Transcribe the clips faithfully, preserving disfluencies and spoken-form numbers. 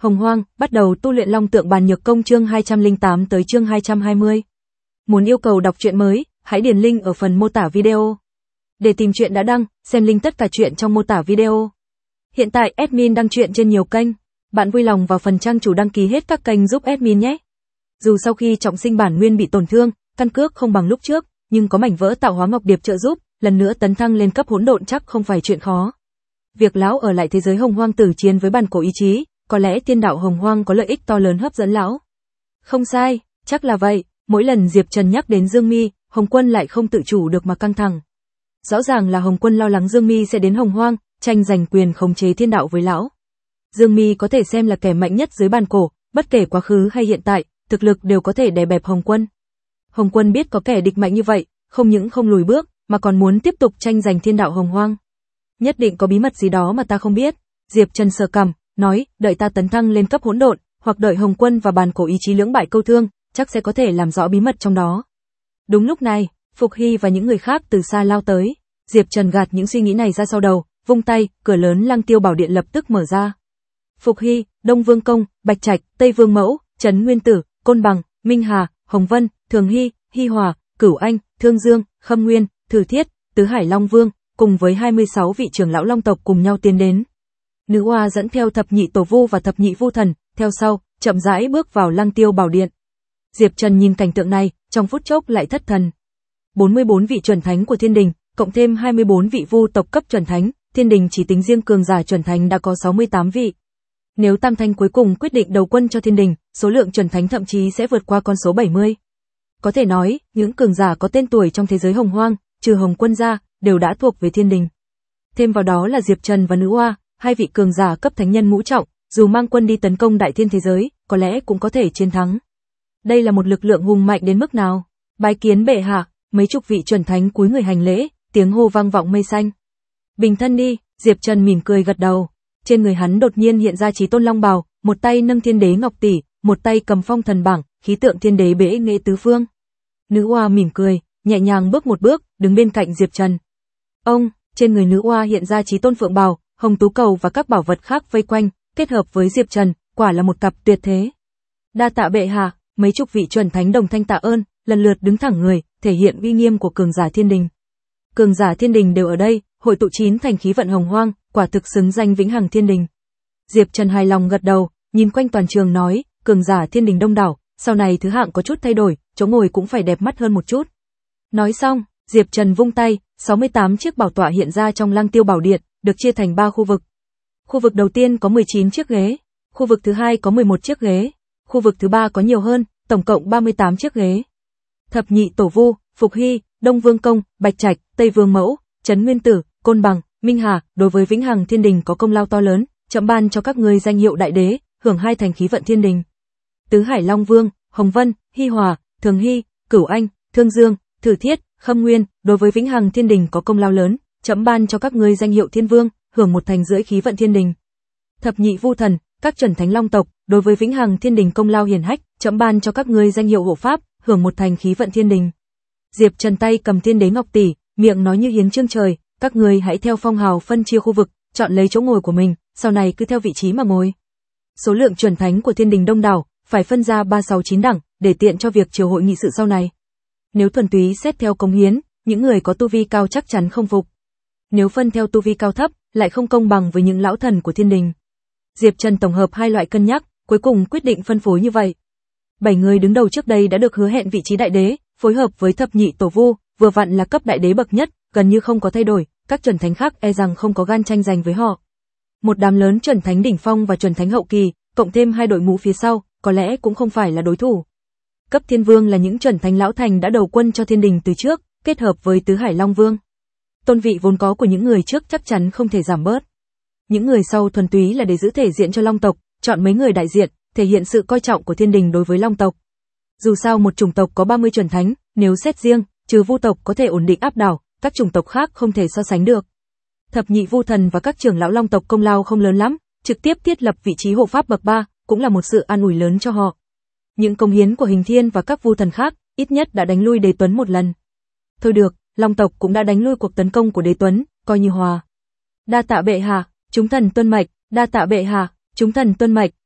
Hồng Hoang, bắt đầu tu luyện Long Tượng Bàn Nhược Công chương hai trăm lẻ tám tới chương hai trăm hai mươi. Muốn yêu cầu đọc truyện mới, hãy điền link ở phần mô tả video. Để tìm truyện đã đăng, xem link tất cả truyện trong mô tả video. Hiện tại admin đăng truyện trên nhiều kênh, bạn vui lòng vào phần trang chủ đăng ký hết các kênh giúp admin nhé. Dù sau khi trọng sinh bản nguyên bị tổn thương, căn cước không bằng lúc trước, nhưng có mảnh vỡ tạo hóa ngọc điệp trợ giúp, lần nữa tấn thăng lên cấp hỗn độn chắc không phải chuyện khó. Việc lão ở lại thế giới Hồng Hoang tử chiến với bản cổ ý chí, có lẽ tiên đạo Hồng Hoang có lợi ích to lớn hấp dẫn lão. Không sai, chắc là vậy, mỗi lần Diệp Trần nhắc đến Dương Mi, Hồng Quân lại không tự chủ được mà căng thẳng. Rõ ràng là Hồng Quân lo lắng Dương Mi sẽ đến Hồng Hoang, tranh giành quyền khống chế thiên đạo với lão. Dương Mi có thể xem là kẻ mạnh nhất dưới bản cổ, bất kể quá khứ hay hiện tại, thực lực đều có thể đè bẹp Hồng Quân. Hồng Quân biết có kẻ địch mạnh như vậy, không những không lùi bước, mà còn muốn tiếp tục tranh giành thiên đạo Hồng Hoang. Nhất định có bí mật gì đó mà ta không biết. Diệp Trần sờ cằm, nói, đợi ta tấn thăng lên cấp hỗn độn, hoặc đợi Hồng Quân và bàn cổ ý chí lưỡng bại câu thương, chắc sẽ có thể làm rõ bí mật trong đó. Đúng lúc này, Phục Hy và những người khác từ xa lao tới. Diệp Trần gạt những suy nghĩ này ra sau đầu, vung tay, cửa lớn Lăng Tiêu Bảo Điện lập tức mở ra. Phục Hy, Đông Vương Công, Bạch Trạch, Tây Vương Mẫu, Trấn Nguyên Tử, Côn Bằng, Minh Hà, Hồng Vân, Thường Hy, Hy Hòa, Cửu Anh, Thương Dương, Khâm Nguyên, Thử Thiết, Tứ Hải Long Vương, cùng với hai mươi sáu vị trưởng lão Long tộc cùng nhau tiến đến. Nữ oa dẫn theo thập nhị tổ vu và thập nhị vu thần, theo sau, chậm rãi bước vào Lăng Tiêu Bảo Điện. Diệp Trần nhìn cảnh tượng này, trong phút chốc lại thất thần. bốn mươi bốn vị chuẩn thánh của Thiên Đình, cộng thêm hai mươi bốn vị vu tộc cấp chuẩn thánh, Thiên Đình chỉ tính riêng cường giả chuẩn thánh đã có sáu mươi tám vị. Nếu Tam Thanh cuối cùng quyết định đầu quân cho Thiên Đình, số lượng chuẩn thánh thậm chí sẽ vượt qua con số bảy mươi. Có thể nói, những cường giả có tên tuổi trong thế giới Hồng Hoang, trừ Hồng Quân ra, đều đã thuộc về Thiên Đình. Thêm vào đó là Diệp Trần và Nữ Oa, hai vị cường giả cấp thánh nhân ngũ trọng, dù mang quân đi tấn công đại thiên thế giới, có lẽ cũng có thể chiến thắng. Đây là một lực lượng hùng mạnh đến mức nào? Bái kiến bệ hạ, mấy chục vị chuẩn thánh cúi người hành lễ, tiếng hô vang vọng mây xanh. Bình thân đi, Diệp Trần mỉm cười gật đầu. Trên người hắn đột nhiên hiện ra Chí Tôn Long bào, một tay nâng Thiên Đế Ngọc tỷ, một tay cầm Phong Thần bảng, khí tượng Thiên Đế bệ nghệ tứ phương. Nữ oa mỉm cười, nhẹ nhàng bước một bước, đứng bên cạnh Diệp Trần. Ông, trên người nữ oa hiện ra Chí Tôn Phượng bào, hồng tú cầu và các bảo vật khác vây quanh, kết hợp với Diệp Trần, quả là một cặp tuyệt thế. Đa tạ bệ hạ, mấy chục vị chuẩn thánh đồng thanh tạ ơn, lần lượt đứng thẳng người, thể hiện uy nghiêm của cường giả Thiên Đình. Cường giả Thiên Đình đều ở đây, hội tụ chín thành khí vận Hồng Hoang, quả thực xứng danh vĩnh hằng Thiên Đình. Diệp Trần hài lòng gật đầu, nhìn quanh toàn trường nói, cường giả Thiên Đình đông đảo, sau này thứ hạng có chút thay đổi, chỗ ngồi cũng phải đẹp mắt hơn một chút. Nói xong, Diệp Trần vung tay, sáu mươi tám chiếc bảo tọa hiện ra trong Lăng Tiêu Bảo Điện, được chia thành ba khu vực. Khu vực đầu tiên có mười chín chiếc ghế, khu vực thứ hai có mười một chiếc ghế, khu vực thứ ba có nhiều hơn, tổng cộng ba mươi tám chiếc ghế. Thập nhị tổ vu, Phục Hy, Đông Vương Công, Bạch Trạch, Tây Vương Mẫu, Trấn Nguyên Tử, Côn Bằng, Minh Hà, đối với vĩnh hằng Thiên Đình có công lao to lớn, chậm ban cho các ngươi danh hiệu đại đế, hưởng hai thành khí vận Thiên Đình. Tứ Hải Long Vương, Hồng Vân, Hy Hòa, Thường Hy, Cửu Anh, Thương Dương, Thử Thiết, Khâm Nguyên, đối với vĩnh hằng Thiên Đình có công lao lớn, chậm ban cho các ngươi danh hiệu Thiên Vương, hưởng một thành rưỡi khí vận Thiên Đình. Thập nhị vu thần, các chuẩn thánh Long tộc, đối với vĩnh hằng Thiên Đình công lao hiển hách, chậm ban cho các ngươi danh hiệu hộ pháp, hưởng một thành khí vận Thiên Đình. Diệp Trần tay cầm Thiên Đế Ngọc tỷ, miệng nói như hiến chương trời, các ngươi hãy theo phong hào phân chia khu vực, chọn lấy chỗ ngồi của mình, sau này cứ theo vị trí mà ngồi. Số lượng chuẩn thánh của Thiên Đình đông đảo, phải phân ra ba sáu chín đẳng, để tiện cho việc chiều hội nghị sự sau này. Nếu thuần túy xét theo công hiến, những người có tu vi cao chắc chắn không phục. Nếu phân theo tu vi cao thấp, lại không công bằng với những lão thần của Thiên Đình. Diệp Trần tổng hợp hai loại cân nhắc, cuối cùng quyết định phân phối như vậy. Bảy người đứng đầu trước đây đã được hứa hẹn vị trí đại đế, phối hợp với thập nhị tổ vu, vừa vặn là cấp đại đế bậc nhất, gần như không có thay đổi, các chuẩn thánh khác e rằng không có gan tranh giành với họ. Một đám lớn chuẩn thánh đỉnh phong và chuẩn thánh hậu kỳ, cộng thêm hai đội ngũ phía sau, có lẽ cũng không phải là đối thủ. Cấp Thiên Vương là những chuẩn thánh lão thành đã đầu quân cho Thiên Đình từ trước, kết hợp với Tứ Hải Long Vương. Tôn vị vốn có của những người trước chắc chắn không thể giảm bớt. Những người sau thuần túy là để giữ thể diện cho Long tộc, chọn mấy người đại diện, thể hiện sự coi trọng của Thiên Đình đối với Long tộc. Dù sao một chủng tộc có ba mươi chuẩn thánh, nếu xét riêng, trừ vu tộc có thể ổn định áp đảo, các chủng tộc khác không thể so sánh được. Thập nhị vu thần và các trưởng lão Long tộc công lao không lớn lắm, trực tiếp thiết lập vị trí hộ pháp bậc ba, cũng là một sự an ủi lớn cho họ. Những công hiến của Hình Thiên và các vu thần khác, ít nhất đã đánh lui Đế Tuấn một lần. Thôi được, Long tộc cũng đã đánh lui cuộc tấn công của Đế Tuấn, coi như hòa. Đa tạ bệ hạ, chúng thần tuân mệnh, đa tạ bệ hạ, chúng thần tuân mệnh,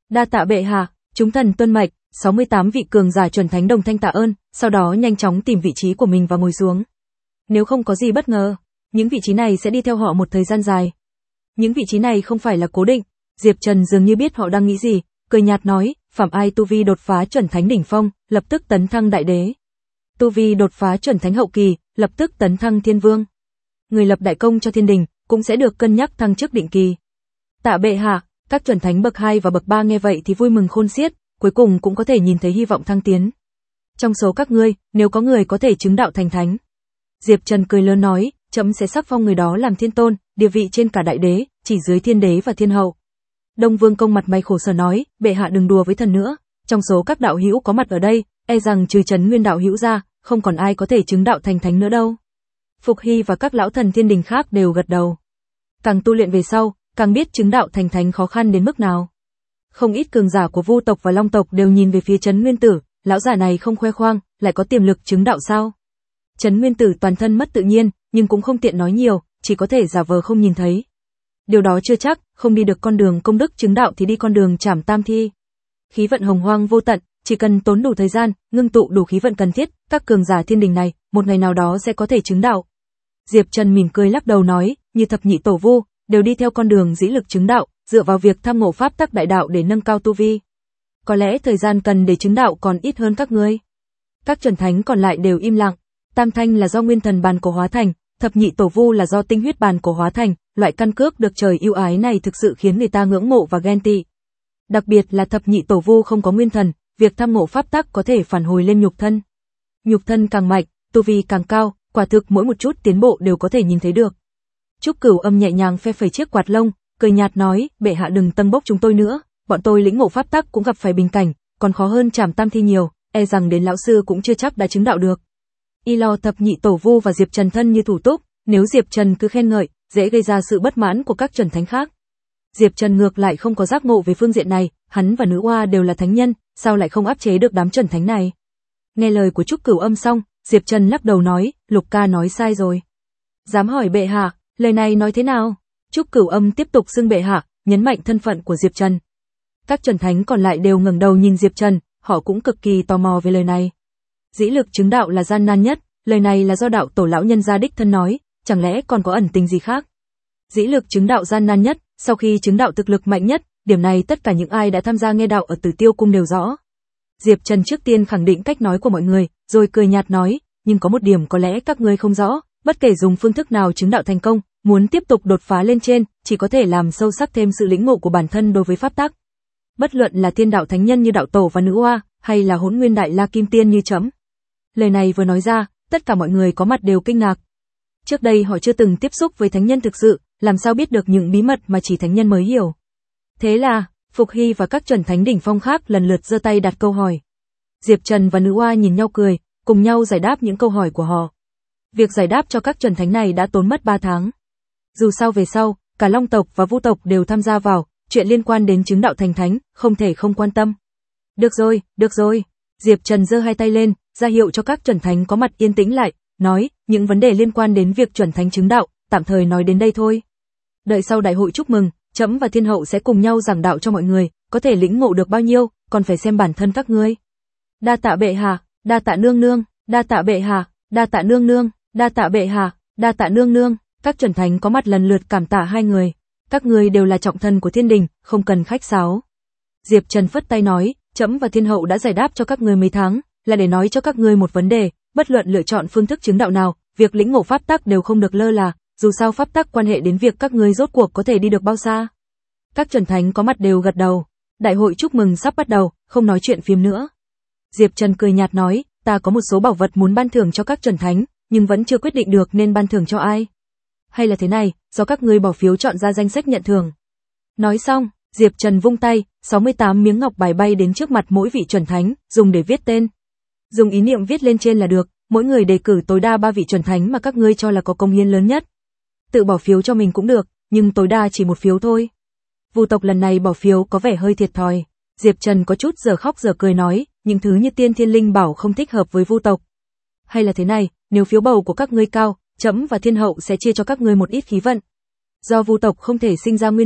Đa tạ bệ hạ, chúng thần tuân mệnh. sáu mươi tám vị cường giả chuẩn thánh đồng thanh tạ ơn, sau đó nhanh chóng tìm vị trí của mình và ngồi xuống. Nếu không có gì bất ngờ, những vị trí này sẽ đi theo họ một thời gian dài. Những vị trí này không phải là cố định. Diệp Trần dường như biết họ đang nghĩ gì, cười nhạt nói, phạm ai tu vi đột phá chuẩn thánh đỉnh phong, lập tức tấn thăng đại đế. Tu vi đột phá chuẩn thánh hậu kỳ, lập tức tấn thăng thiên vương. Người lập đại công cho thiên đình, cũng sẽ được cân nhắc thăng chức định kỳ. Tạ bệ hạ, các chuẩn thánh bậc hai và bậc ba nghe vậy thì vui mừng khôn xiết, cuối cùng cũng có thể nhìn thấy hy vọng thăng tiến. Trong số các ngươi, nếu có người có thể chứng đạo thành thánh. Diệp Trần cười lớn nói, trẫm sẽ sắc phong người đó làm thiên tôn, địa vị trên cả đại đế, chỉ dưới thiên đế và thiên hậu. Đông Vương Công mặt mày khổ sở nói, bệ hạ đừng đùa với thần nữa, trong số các đạo hữu có mặt ở đây, e rằng trừ Trấn Nguyên đạo hữu ra, không còn ai có thể chứng đạo thành thánh nữa đâu. Phục Hy và các lão thần thiên đình khác đều gật đầu. Càng tu luyện về sau, càng biết chứng đạo thành thánh khó khăn đến mức nào. Không ít cường giả của Vu tộc và Long tộc đều nhìn về phía Trấn Nguyên Tử, lão giả này không khoe khoang, lại có tiềm lực chứng đạo sao? Trấn Nguyên Tử toàn thân mất tự nhiên, nhưng cũng không tiện nói nhiều, chỉ có thể giả vờ không nhìn thấy. Điều đó chưa chắc, không đi được con đường công đức chứng đạo thì đi con đường trảm tam thi. Khí vận hồng hoang vô tận, chỉ cần tốn đủ thời gian, ngưng tụ đủ khí vận cần thiết, các cường giả thiên đình này, một ngày nào đó sẽ có thể chứng đạo. Diệp Trần mỉm cười lắc đầu nói, như thập nhị tổ vu, đều đi theo con đường dĩ lực chứng đạo, dựa vào việc tham ngộ pháp tắc đại đạo để nâng cao tu vi. Có lẽ thời gian cần để chứng đạo còn ít hơn các ngươi. Các chuẩn thánh còn lại đều im lặng. Tam thanh là do nguyên thần bàn cổ hóa thành, thập nhị tổ vu là do tinh huyết bàn cổ hóa thành, loại căn cước được trời ưu ái này thực sự khiến người ta ngưỡng mộ và ghen tị. Đặc biệt là thập nhị tổ vu không có nguyên thần, việc tham ngộ pháp tắc có thể phản hồi lên nhục thân. Nhục thân càng mạnh, tu vi càng cao, quả thực mỗi một chút tiến bộ đều có thể nhìn thấy được. Trúc Cửu Âm nhẹ nhàng phe phẩy chiếc quạt lông, cười nhạt nói, bệ hạ đừng tân bốc chúng tôi nữa, bọn tôi lĩnh ngộ pháp tắc cũng gặp phải bình cảnh, còn khó hơn trảm tam thi nhiều, e rằng đến lão sư cũng chưa chắc đã chứng đạo được. Y lo thập nhị tổ vu và Diệp Trần thân như thủ túc, nếu Diệp Trần cứ khen ngợi, dễ gây ra sự bất mãn của các chuẩn thánh khác. Diệp Trần ngược lại không có giác ngộ về phương diện này, hắn và nữ oa đều là thánh nhân, sao lại không áp chế được đám chuẩn thánh này? Nghe lời của Trúc Cửu Âm xong, Diệp Trần lắc đầu nói, Lục ca nói sai rồi. Dám hỏi bệ hạ, lời này nói thế nào? Trúc Cửu Âm tiếp tục xưng bệ hạ, nhấn mạnh thân phận của Diệp Trần. Các chuẩn thánh còn lại đều ngẩng đầu nhìn Diệp Trần, họ cũng cực kỳ tò mò về lời này. Dĩ lực chứng đạo là gian nan nhất, lời này là do đạo tổ lão nhân gia đích thân nói, chẳng lẽ còn có ẩn tình gì khác? Dĩ lực chứng đạo gian nan nhất, sau khi chứng đạo thực lực mạnh nhất, điểm này tất cả những ai đã tham gia nghe đạo ở Tử Tiêu cung đều rõ. Diệp Trần trước tiên khẳng định cách nói của mọi người, rồi cười nhạt nói, nhưng có một điểm có lẽ các ngươi không rõ, bất kể dùng phương thức nào chứng đạo thành công, muốn tiếp tục đột phá lên trên, chỉ có thể làm sâu sắc thêm sự lĩnh ngộ của bản thân đối với pháp tắc. Bất luận là thiên đạo thánh nhân như đạo tổ và nữ oa, hay là hỗn nguyên đại la kim tiên như trẫm. Lời này vừa nói ra, tất cả mọi người có mặt đều kinh ngạc. Trước đây họ chưa từng tiếp xúc với thánh nhân thực sự, làm sao biết được những bí mật mà chỉ thánh nhân mới hiểu. Thế là, Phục Hy và các chuẩn thánh đỉnh phong khác lần lượt giơ tay đặt câu hỏi. Diệp Trần và nữ oa nhìn nhau cười, cùng nhau giải đáp những câu hỏi của họ. Việc giải đáp cho các chuẩn thánh này đã tốn mất ba tháng. Dù sao về sau, cả Long tộc và Vu tộc đều tham gia vào, chuyện liên quan đến chứng đạo thành thánh, không thể không quan tâm. Được rồi, được rồi. Diệp Trần giơ hai tay lên, ra hiệu cho các chuẩn thánh có mặt yên tĩnh lại, nói, những vấn đề liên quan đến việc chuẩn thánh chứng đạo, tạm thời nói đến đây thôi. Đợi sau đại hội chúc mừng, trẫm và thiên hậu sẽ cùng nhau giảng đạo cho mọi người, có thể lĩnh ngộ được bao nhiêu, còn phải xem bản thân các ngươi. Đa tạ bệ hạ, đa tạ nương nương, đa tạ bệ hạ, đa tạ nương nương, đa tạ bệ hạ, đa tạ nương nương. Các chuẩn thánh có mặt lần lượt cảm tạ hai người. Các ngươi đều là trọng thần của thiên đình, không cần khách sáo. Diệp Trần phất tay nói, trẫm và thiên hậu đã giải đáp cho các ngươi mấy tháng, là để nói cho các ngươi một vấn đề, bất luận lựa chọn phương thức chứng đạo nào, việc lĩnh ngộ pháp tắc đều không được lơ là, dù sao pháp tắc quan hệ đến việc các ngươi rốt cuộc có thể đi được bao xa. Các chuẩn thánh có mặt đều gật đầu. Đại hội chúc mừng sắp bắt đầu, không nói chuyện phiếm nữa. Diệp Trần cười nhạt nói, ta có một số bảo vật muốn ban thưởng cho các chuẩn thánh, nhưng vẫn chưa quyết định được nên ban thưởng cho ai. Hay là thế này, do các ngươi bỏ phiếu chọn ra danh sách nhận thưởng. Nói xong, Diệp Trần vung tay, sáu mươi tám miếng ngọc bài bay đến trước mặt mỗi vị chuẩn thánh, dùng để viết tên. Dùng ý niệm viết lên trên là được, mỗi người đề cử tối đa ba vị chuẩn thánh mà các ngươi cho là có công hiến lớn nhất. Tự bỏ phiếu cho mình cũng được, nhưng tối đa chỉ một phiếu thôi. Vu tộc lần này bỏ phiếu có vẻ hơi thiệt thòi. Diệp Trần có chút giờ khóc giờ cười nói, những thứ như tiên thiên linh bảo không thích hợp với Vu tộc. Hay là thế này, nếu phiếu bầu của các ngươi cao, trẫm và thiên hậu sẽ chia cho các ngươi một ít khí vận. Do Vu tộc không thể sinh ra nguyên thần,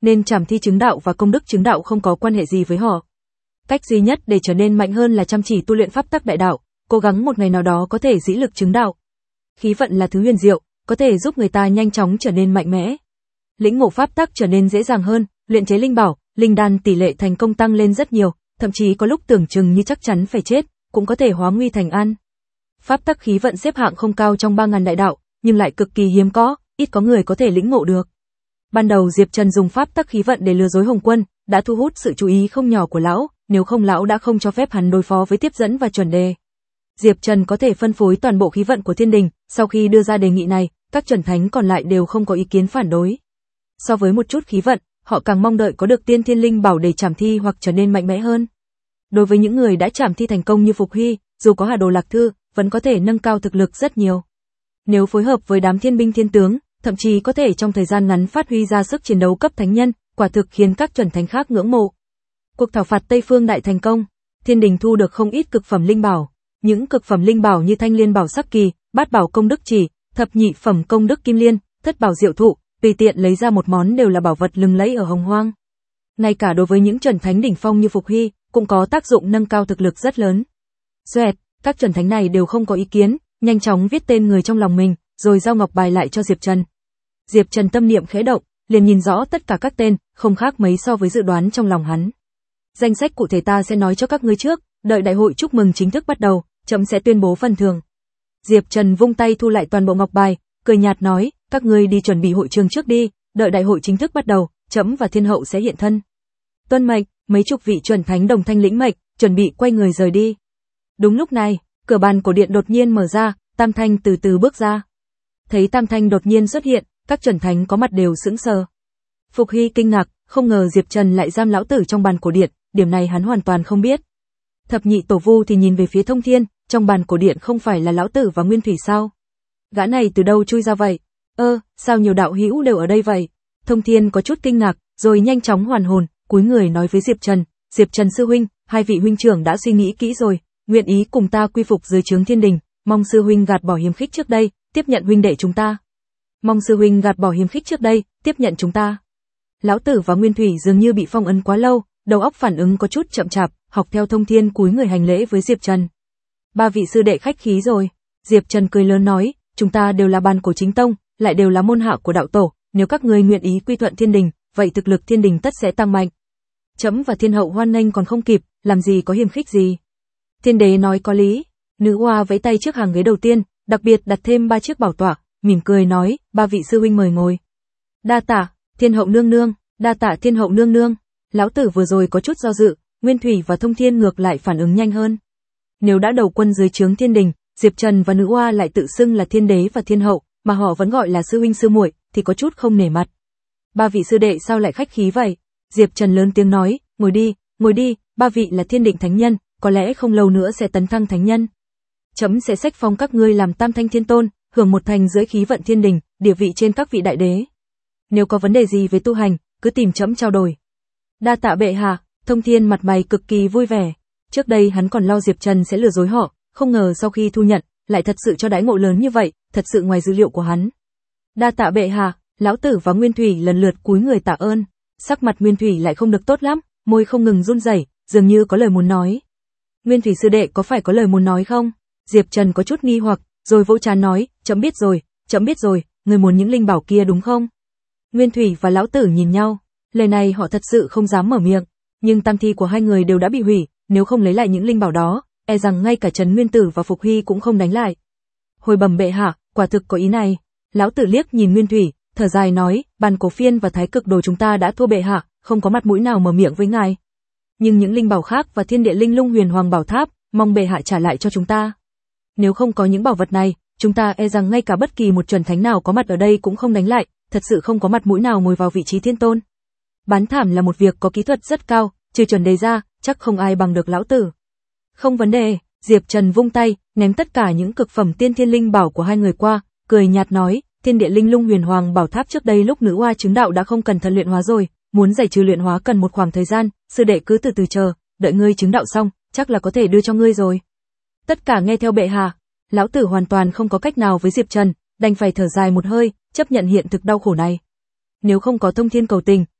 nên trảm thi chứng đạo và công đức chứng đạo không có quan hệ gì với họ. Cách duy nhất để trở nên mạnh hơn là chăm chỉ tu luyện pháp tắc đại đạo, cố gắng một ngày nào đó có thể dĩ lực chứng đạo. Khí vận là thứ huyền diệu, có thể giúp người ta nhanh chóng trở nên mạnh mẽ. Lĩnh ngộ pháp tắc trở nên dễ dàng hơn, luyện chế linh bảo, linh đan tỷ lệ thành công tăng lên rất nhiều, thậm chí có lúc tưởng chừng như chắc chắn phải chết, cũng có thể hóa nguy thành an. Pháp tắc khí vận xếp hạng không cao trong ba ngàn đại đạo, nhưng lại cực kỳ hiếm có, ít có người có thể lĩnh ngộ được. Ban đầu Diệp Trần dùng pháp tắc khí vận để lừa dối Hồng Quân, đã thu hút sự chú ý không nhỏ của lão, nếu không lão đã không cho phép hắn đối phó với tiếp dẫn và chuẩn đề. Diệp Trần có thể phân phối toàn bộ khí vận của thiên đình, sau khi đưa ra đề nghị này, các chuẩn thánh còn lại đều không có ý kiến phản đối. So với một chút khí vận, họ càng mong đợi có được tiên thiên linh bảo để trảm thi hoặc trở nên mạnh mẽ hơn. Đối với những người đã trảm thi thành công như Phục Hy, dù có Hà Đồ Lạc Thư, vẫn có thể nâng cao thực lực rất nhiều. Nếu phối hợp với đám thiên binh thiên tướng, thậm chí có thể trong thời gian ngắn phát huy ra sức chiến đấu cấp thánh nhân, quả thực khiến các chuẩn thánh khác ngưỡng mộ. Cuộc thảo phạt Tây Phương đại thành công, thiên đình thu được không ít cực phẩm linh bảo. Những cực phẩm linh bảo như Thanh Liên Bảo Sắc Kỳ, Bát Bảo Công Đức Chỉ, Thập Nhị Phẩm Công Đức Kim Liên, Thất Bảo Diệu Thụ, tùy tiện lấy ra một món đều là bảo vật lừng lẫy ở Hồng Hoang. Ngay cả đối với những chuẩn thánh đỉnh phong như Phục Hy, cũng có tác dụng nâng cao thực lực rất lớn. Xoẹt, các chuẩn thánh này đều không có ý kiến, nhanh chóng viết tên người trong lòng mình, rồi giao ngọc bài lại cho Diệp Trần. Diệp Trần tâm niệm khẽ động, liền nhìn rõ tất cả các tên, không khác mấy so với dự đoán trong lòng hắn. Danh sách cụ thể ta sẽ nói cho các ngươi trước, đợi đại hội chúc mừng chính thức bắt đầu, chấm sẽ tuyên bố phần thưởng. Diệp Trần vung tay thu lại toàn bộ ngọc bài, cười nhạt nói, các ngươi đi chuẩn bị hội trường trước đi, đợi đại hội chính thức bắt đầu, chấm và thiên hậu sẽ hiện thân. Tuân mệnh, mấy chục vị chuẩn thánh đồng thanh lĩnh mệnh, chuẩn bị quay người rời đi. Đúng lúc này, cửa bàn cổ điện đột nhiên mở ra, Tam Thanh từ từ bước ra. Thấy Tam Thanh đột nhiên xuất hiện, các chuẩn thánh có mặt đều sững sờ. Phục Hy kinh ngạc, không ngờ Diệp Trần lại giam lão tử trong bàn cổ điện, điểm này hắn hoàn toàn không biết. Thập nhị tổ vu thì nhìn về phía Thông Thiên, trong bàn cổ điện không phải là lão tử và Nguyên Thủy sao? Gã này từ đâu chui ra vậy? Ơ, sao nhiều đạo hữu đều ở đây vậy? Thông Thiên có chút kinh ngạc, rồi nhanh chóng hoàn hồn, cúi người nói với Diệp Trần, Diệp Trần sư huynh, hai vị huynh trưởng đã suy nghĩ kỹ rồi, nguyện ý cùng ta quy phục dưới trướng thiên đình, mong sư huynh gạt bỏ hiềm khích trước đây, tiếp nhận huynh đệ chúng ta. Mong sư huynh gạt bỏ hiềm khích trước đây, tiếp nhận chúng ta. Lão tử và Nguyên Thủy dường như bị phong ấn quá lâu, đầu óc phản ứng có chút chậm chạp, học theo Thông Thiên cúi người hành lễ với Diệp Trần. Ba vị sư đệ khách khí rồi. Diệp Trần cười lớn nói, chúng ta đều là bàn cổ chính tông, lại đều là môn hạ của đạo tổ, nếu các ngươi nguyện ý quy thuận thiên đình, vậy thực lực thiên đình tất sẽ tăng mạnh. Chấm và thiên hậu hoan nghênh còn không kịp, làm gì có hiềm khích gì. Thiên đế nói có lý. Nữ oa vẫy tay trước hàng ghế đầu tiên, đặc biệt đặt thêm ba chiếc bảo tọa, mỉm cười nói, ba vị sư huynh mời ngồi. Đa tạ, thiên hậu nương nương, đa tạ thiên hậu nương nương. Lão tử vừa rồi có chút do dự, Nguyên Thủy và Thông Thiên ngược lại phản ứng nhanh hơn. Nếu đã đầu quân dưới trướng thiên đình, Diệp Trần và nữ oa lại tự xưng là thiên đế và thiên hậu, mà họ vẫn gọi là sư huynh sư muội, thì có chút không nể mặt. Ba vị sư đệ sao lại khách khí vậy? Diệp Trần lớn tiếng nói, ngồi đi, ngồi đi, ba vị là thiên định thánh nhân, có lẽ không lâu nữa sẽ tấn thăng thánh nhân. Chấm sẽ sách phong các ngươi làm tam thanh thiên tôn, hưởng một thành dưới khí vận thiên đình, địa vị trên các vị đại đế. Nếu có vấn đề gì về tu hành, cứ tìm chấm trao đổi. Đa tạ bệ hạ. Thông Thiên mặt mày cực kỳ vui vẻ. Trước đây hắn còn lo Diệp Trần sẽ lừa dối họ, không ngờ sau khi thu nhận, lại thật sự cho đãi ngộ lớn như vậy, thật sự ngoài dữ liệu của hắn. Đa tạ bệ hạ. Lão tử và Nguyên Thủy lần lượt cúi người tạ ơn. Sắc mặt Nguyên Thủy lại không được tốt lắm, môi không ngừng run rẩy, dường như có lời muốn nói. Nguyên Thủy sư đệ có phải có lời muốn nói không? Diệp Trần có chút nghi hoặc, rồi vỗ trán nói, chấm biết rồi, chấm biết rồi, người muốn những linh bảo kia đúng không? Nguyên Thủy và lão tử nhìn nhau, lời này họ thật sự không dám mở miệng, nhưng tam thi của hai người đều đã bị hủy, nếu không lấy lại những linh bảo đó, e rằng ngay cả Trấn Nguyên Tử và Phục Hy cũng không đánh lại. Hồi bẩm bệ hạ, quả thực có ý này. Lão tử liếc nhìn Nguyên Thủy, thở dài nói, bàn cổ phiên và thái cực đồ chúng ta đã thua bệ hạ, không có mặt mũi nào mở miệng với ngài. Nhưng những linh bảo khác và thiên địa linh lung huyền hoàng bảo tháp, mong bệ hạ trả lại cho chúng ta. Nếu không có những bảo vật này, chúng ta e rằng ngay cả bất kỳ một chuẩn thánh nào có mặt ở đây cũng không đánh lại, thật sự không có mặt mũi nào ngồi vào vị trí thiên tôn. Bán thảm là một việc có kỹ thuật rất cao, trừ chuẩn đề ra, chắc không ai bằng được lão tử. Không vấn đề, Diệp Trần vung tay, ném tất cả những cực phẩm tiên thiên linh bảo của hai người qua, cười nhạt nói, thiên địa linh lung huyền hoàng bảo tháp trước đây lúc nữ oa chứng đạo đã không cẩn thận luyện hóa rồi, muốn giải trừ luyện hóa cần một khoảng thời gian, sư đệ cứ từ từ chờ, đợi ngươi chứng đạo xong, chắc là có thể đưa cho ngươi rồi. Tất cả nghe theo bệ hạ. Lão tử hoàn toàn không có cách nào với Diệp Trần, đành phải thở dài một hơi, chấp nhận hiện thực đau khổ này. Nếu không có Thông Thiên cầu tình,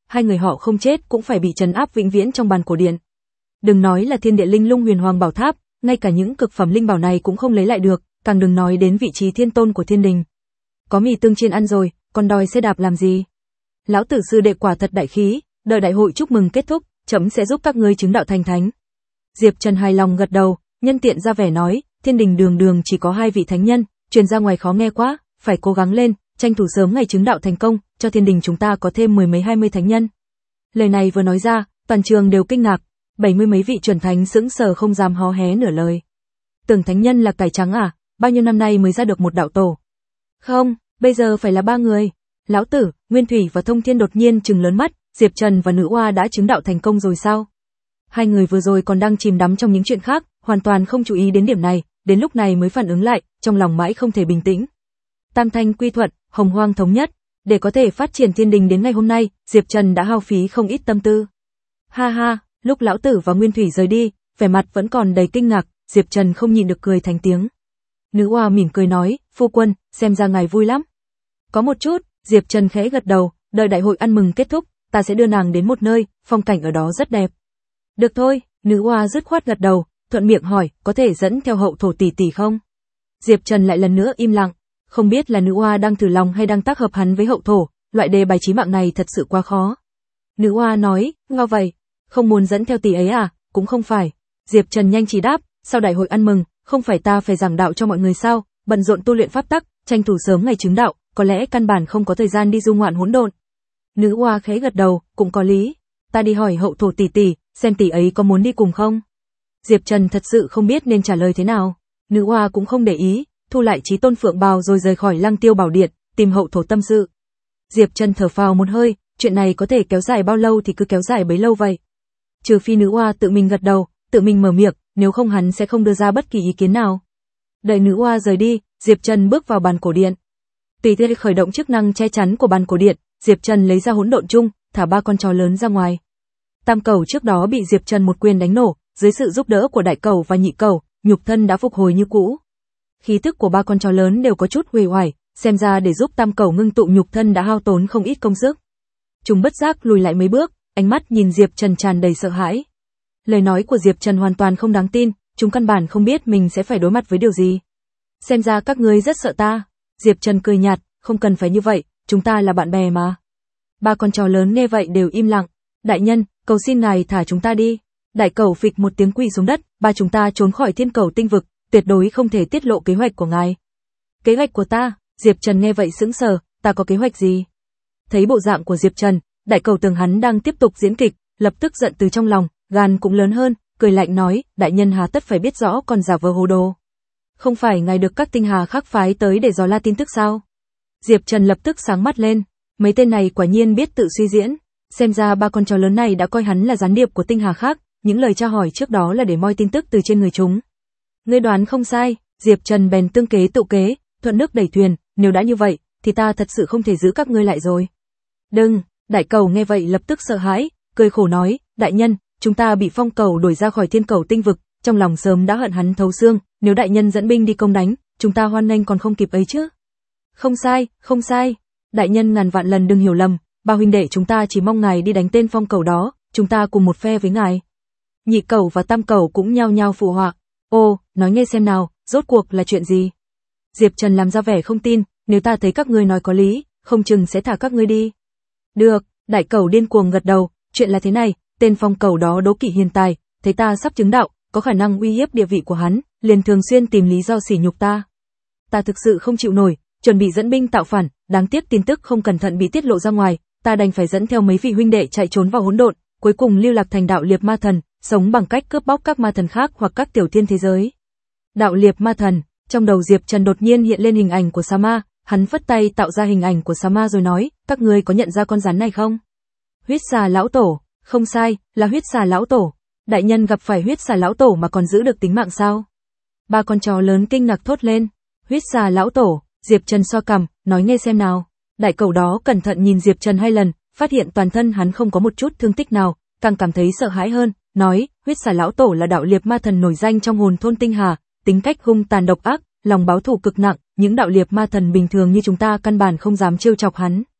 hai người họ không chết cũng phải bị trấn áp vĩnh viễn trong bàn cổ điện. Đừng nói là thiên địa linh lung huyền hoàng bảo tháp, ngay cả những cực phẩm linh bảo này cũng không lấy lại được, càng đừng nói đến vị trí thiên tôn của thiên đình. Có mì tương chiên ăn rồi, còn đòi xe đạp làm gì? Lão tử sư đệ quả thật đại khí, đợi đại hội chúc mừng kết thúc, trẫm sẽ giúp các ngươi chứng đạo thành thánh. Diệp Trần hài lòng gật đầu, nhân tiện ra vẻ nói, thiên đình đường đường chỉ có hai vị thánh nhân, truyền ra ngoài khó nghe quá, phải cố gắng lên, tranh thủ sớm ngày chứng đạo thành công, cho thiên đình chúng ta có thêm mười mấy hai mươi thánh nhân. Lời này vừa nói ra, toàn trường đều kinh ngạc, bảy mươi mấy vị chuẩn thánh sững sờ không dám hó hé nửa lời. Tưởng thánh nhân là cải trắng à, bao nhiêu năm nay mới ra được một đạo tổ. Không, bây giờ phải là ba người. Lão Tử, Nguyên Thủy và Thông Thiên đột nhiên trừng lớn mắt, Diệp Trần và Nữ Oa đã chứng đạo thành công rồi sao? Hai người vừa rồi còn đang chìm đắm trong những chuyện khác, hoàn toàn không chú ý đến điểm này, đến lúc này mới phản ứng lại, trong lòng mãi không thể bình tĩnh. Tam thanh quy thuận, hồng hoang thống nhất, để có thể phát triển thiên đình đến ngày hôm nay, Diệp Trần đã hao phí không ít tâm tư. Ha ha, lúc Lão Tử và Nguyên Thủy rời đi, vẻ mặt vẫn còn đầy kinh ngạc, Diệp Trần không nhịn được cười thành tiếng. Nữ Oa mỉm cười nói, phu quân, xem ra ngài vui lắm. Có một chút, Diệp Trần khẽ gật đầu, đợi đại hội ăn mừng kết thúc, ta sẽ đưa nàng đến một nơi, phong cảnh ở đó rất đẹp. Được thôi, Nữ Oa dứt khoát gật đầu, thuận miệng hỏi, có thể dẫn theo hậu thổ tỷ tỷ không? Diệp Trần lại lần nữa im lặng, không biết là Nữ Oa đang thử lòng hay đang tác hợp hắn với hậu thổ, loại đề bài chí mạng này thật sự quá khó. Nữ Oa nói, ngao vậy, không muốn dẫn theo tỷ ấy à, cũng không phải. Diệp Trần nhanh chỉ đáp, sau đại hội ăn mừng, không phải ta phải giảng đạo cho mọi người sao, bận rộn tu luyện pháp tắc, tranh thủ sớm ngày chứng đạo, có lẽ căn bản không có thời gian đi du ngoạn hỗn độn. Nữ Oa khẽ gật đầu, cũng có lý. Ta đi hỏi hậu thổ tỷ tỷ, xem tỷ ấy có muốn đi cùng không? Diệp Trần thật sự không biết nên trả lời thế nào. Nữ Oa cũng không để ý, thu lại Chí Tôn Phượng Bào rồi rời khỏi Lăng Tiêu Bảo Điện, tìm hậu thổ tâm sự. Diệp Trần thở phào một hơi, chuyện này có thể kéo dài bao lâu thì cứ kéo dài bấy lâu vậy. Trừ phi Nữ Oa tự mình gật đầu, tự mình mở miệng, nếu không hắn sẽ không đưa ra bất kỳ ý kiến nào. Đợi Nữ Oa rời đi, Diệp Trần bước vào bàn cổ điện. Tùy theo khởi động chức năng che chắn của bàn cổ điện, Diệp Trần lấy ra hỗn độn chung, thả ba con chó lớn ra ngoài. Tam Cẩu trước đó bị Diệp Trần một quyền đánh nổ, dưới sự giúp đỡ của Đại Cẩu và Nhị Cẩu, nhục thân đã phục hồi như cũ. Khí tức của ba con chó lớn đều có chút uể oải, xem ra để giúp Tam Cẩu ngưng tụ nhục thân đã hao tốn không ít công sức. Chúng bất giác lùi lại mấy bước, ánh mắt nhìn Diệp Trần tràn đầy sợ hãi. Lời nói của Diệp Trần hoàn toàn không đáng tin, chúng căn bản không biết mình sẽ phải đối mặt với điều gì. Xem ra các ngươi rất sợ ta. Diệp Trần cười nhạt, không cần phải như vậy, chúng ta là bạn bè mà. Ba con chó lớn nghe vậy đều im lặng. Đại nhân, cầu xin ngài thả chúng ta đi. Đại Cẩu phịch một tiếng quỳ xuống đất, ba chúng ta trốn khỏi Thiên Cẩu tinh vực, tuyệt đối không thể tiết lộ kế hoạch của ngài. Kế hoạch của ta? Diệp Trần nghe vậy sững sờ, ta có kế hoạch gì? Thấy bộ dạng của Diệp Trần, Đại Cẩu tưởng hắn đang tiếp tục diễn kịch, lập tức giận từ trong lòng, gan cũng lớn hơn, cười lạnh nói, đại nhân hà tất phải biết rõ còn giả vờ hồ đồ. Không phải ngài được các tinh hà khác phái tới để dò la tin tức sao? Diệp Trần lập tức sáng mắt lên, mấy tên này quả nhiên biết tự suy diễn, xem ra ba con chó lớn này đã coi hắn là gián điệp của tinh hà khác, những lời tra hỏi trước đó là để moi tin tức từ trên người chúng. Ngươi đoán không sai, Diệp Trần bèn tương kế tự kế, thuận nước đẩy thuyền, nếu đã như vậy, thì ta thật sự không thể giữ các ngươi lại rồi. Đừng, Đại Cẩu nghe vậy lập tức sợ hãi, cười khổ nói, đại nhân, chúng ta bị Phong Cẩu đuổi ra khỏi Thiên Cẩu tinh vực, trong lòng sớm đã hận hắn thấu xương, nếu đại nhân dẫn binh đi công đánh, chúng ta hoan nghênh còn không kịp ấy chứ. Không sai, không sai, đại nhân ngàn vạn lần đừng hiểu lầm, ba huynh đệ chúng ta chỉ mong ngài đi đánh tên Phong Cẩu đó, chúng ta cùng một phe với ngài. Nhị Cẩu và Tam Cẩu cũng nhao nhao phụ họa. Ô, nói nghe xem nào, rốt cuộc là chuyện gì? Diệp Trần làm ra vẻ không tin, nếu ta thấy các ngươi nói có lý, không chừng sẽ thả các ngươi đi. Được, Đại Cẩu điên cuồng gật đầu, chuyện là thế này, tên Phong Cẩu đó đố kỵ hiền tài, thấy ta sắp chứng đạo, có khả năng uy hiếp địa vị của hắn, liền thường xuyên tìm lý do sỉ nhục ta. Ta thực sự không chịu nổi, chuẩn bị dẫn binh tạo phản, đáng tiếc tin tức không cẩn thận bị tiết lộ ra ngoài, ta đành phải dẫn theo mấy vị huynh đệ chạy trốn vào hỗn độn, cuối cùng lưu lạc thành đạo liệp ma thần, sống bằng cách cướp bóc các ma thần khác hoặc các tiểu thiên thế giới. Đạo liệp ma thần, trong đầu Diệp Trần đột nhiên hiện lên hình ảnh của Sa Ma, hắn phất tay tạo ra hình ảnh của Sa Ma rồi nói, các ngươi có nhận ra con rắn này không? Huyết xà lão tổ, không sai, là huyết xà lão tổ. Đại nhân gặp phải huyết xà lão tổ mà còn giữ được tính mạng sao? Ba con chó lớn kinh ngạc thốt lên. Huyết xà lão tổ, Diệp Trần xoa cằm, nói nghe xem nào. Đại Cẩu đó cẩn thận nhìn Diệp Trần hai lần, phát hiện toàn thân hắn không có một chút thương tích nào, càng cảm thấy sợ hãi hơn, nói, huyết xà lão tổ là đạo liệp ma thần nổi danh trong hồn thôn tinh hà, tính cách hung tàn độc ác, lòng báo thù cực nặng, những đạo liệp ma thần bình thường như chúng ta căn bản không dám trêu chọc hắn.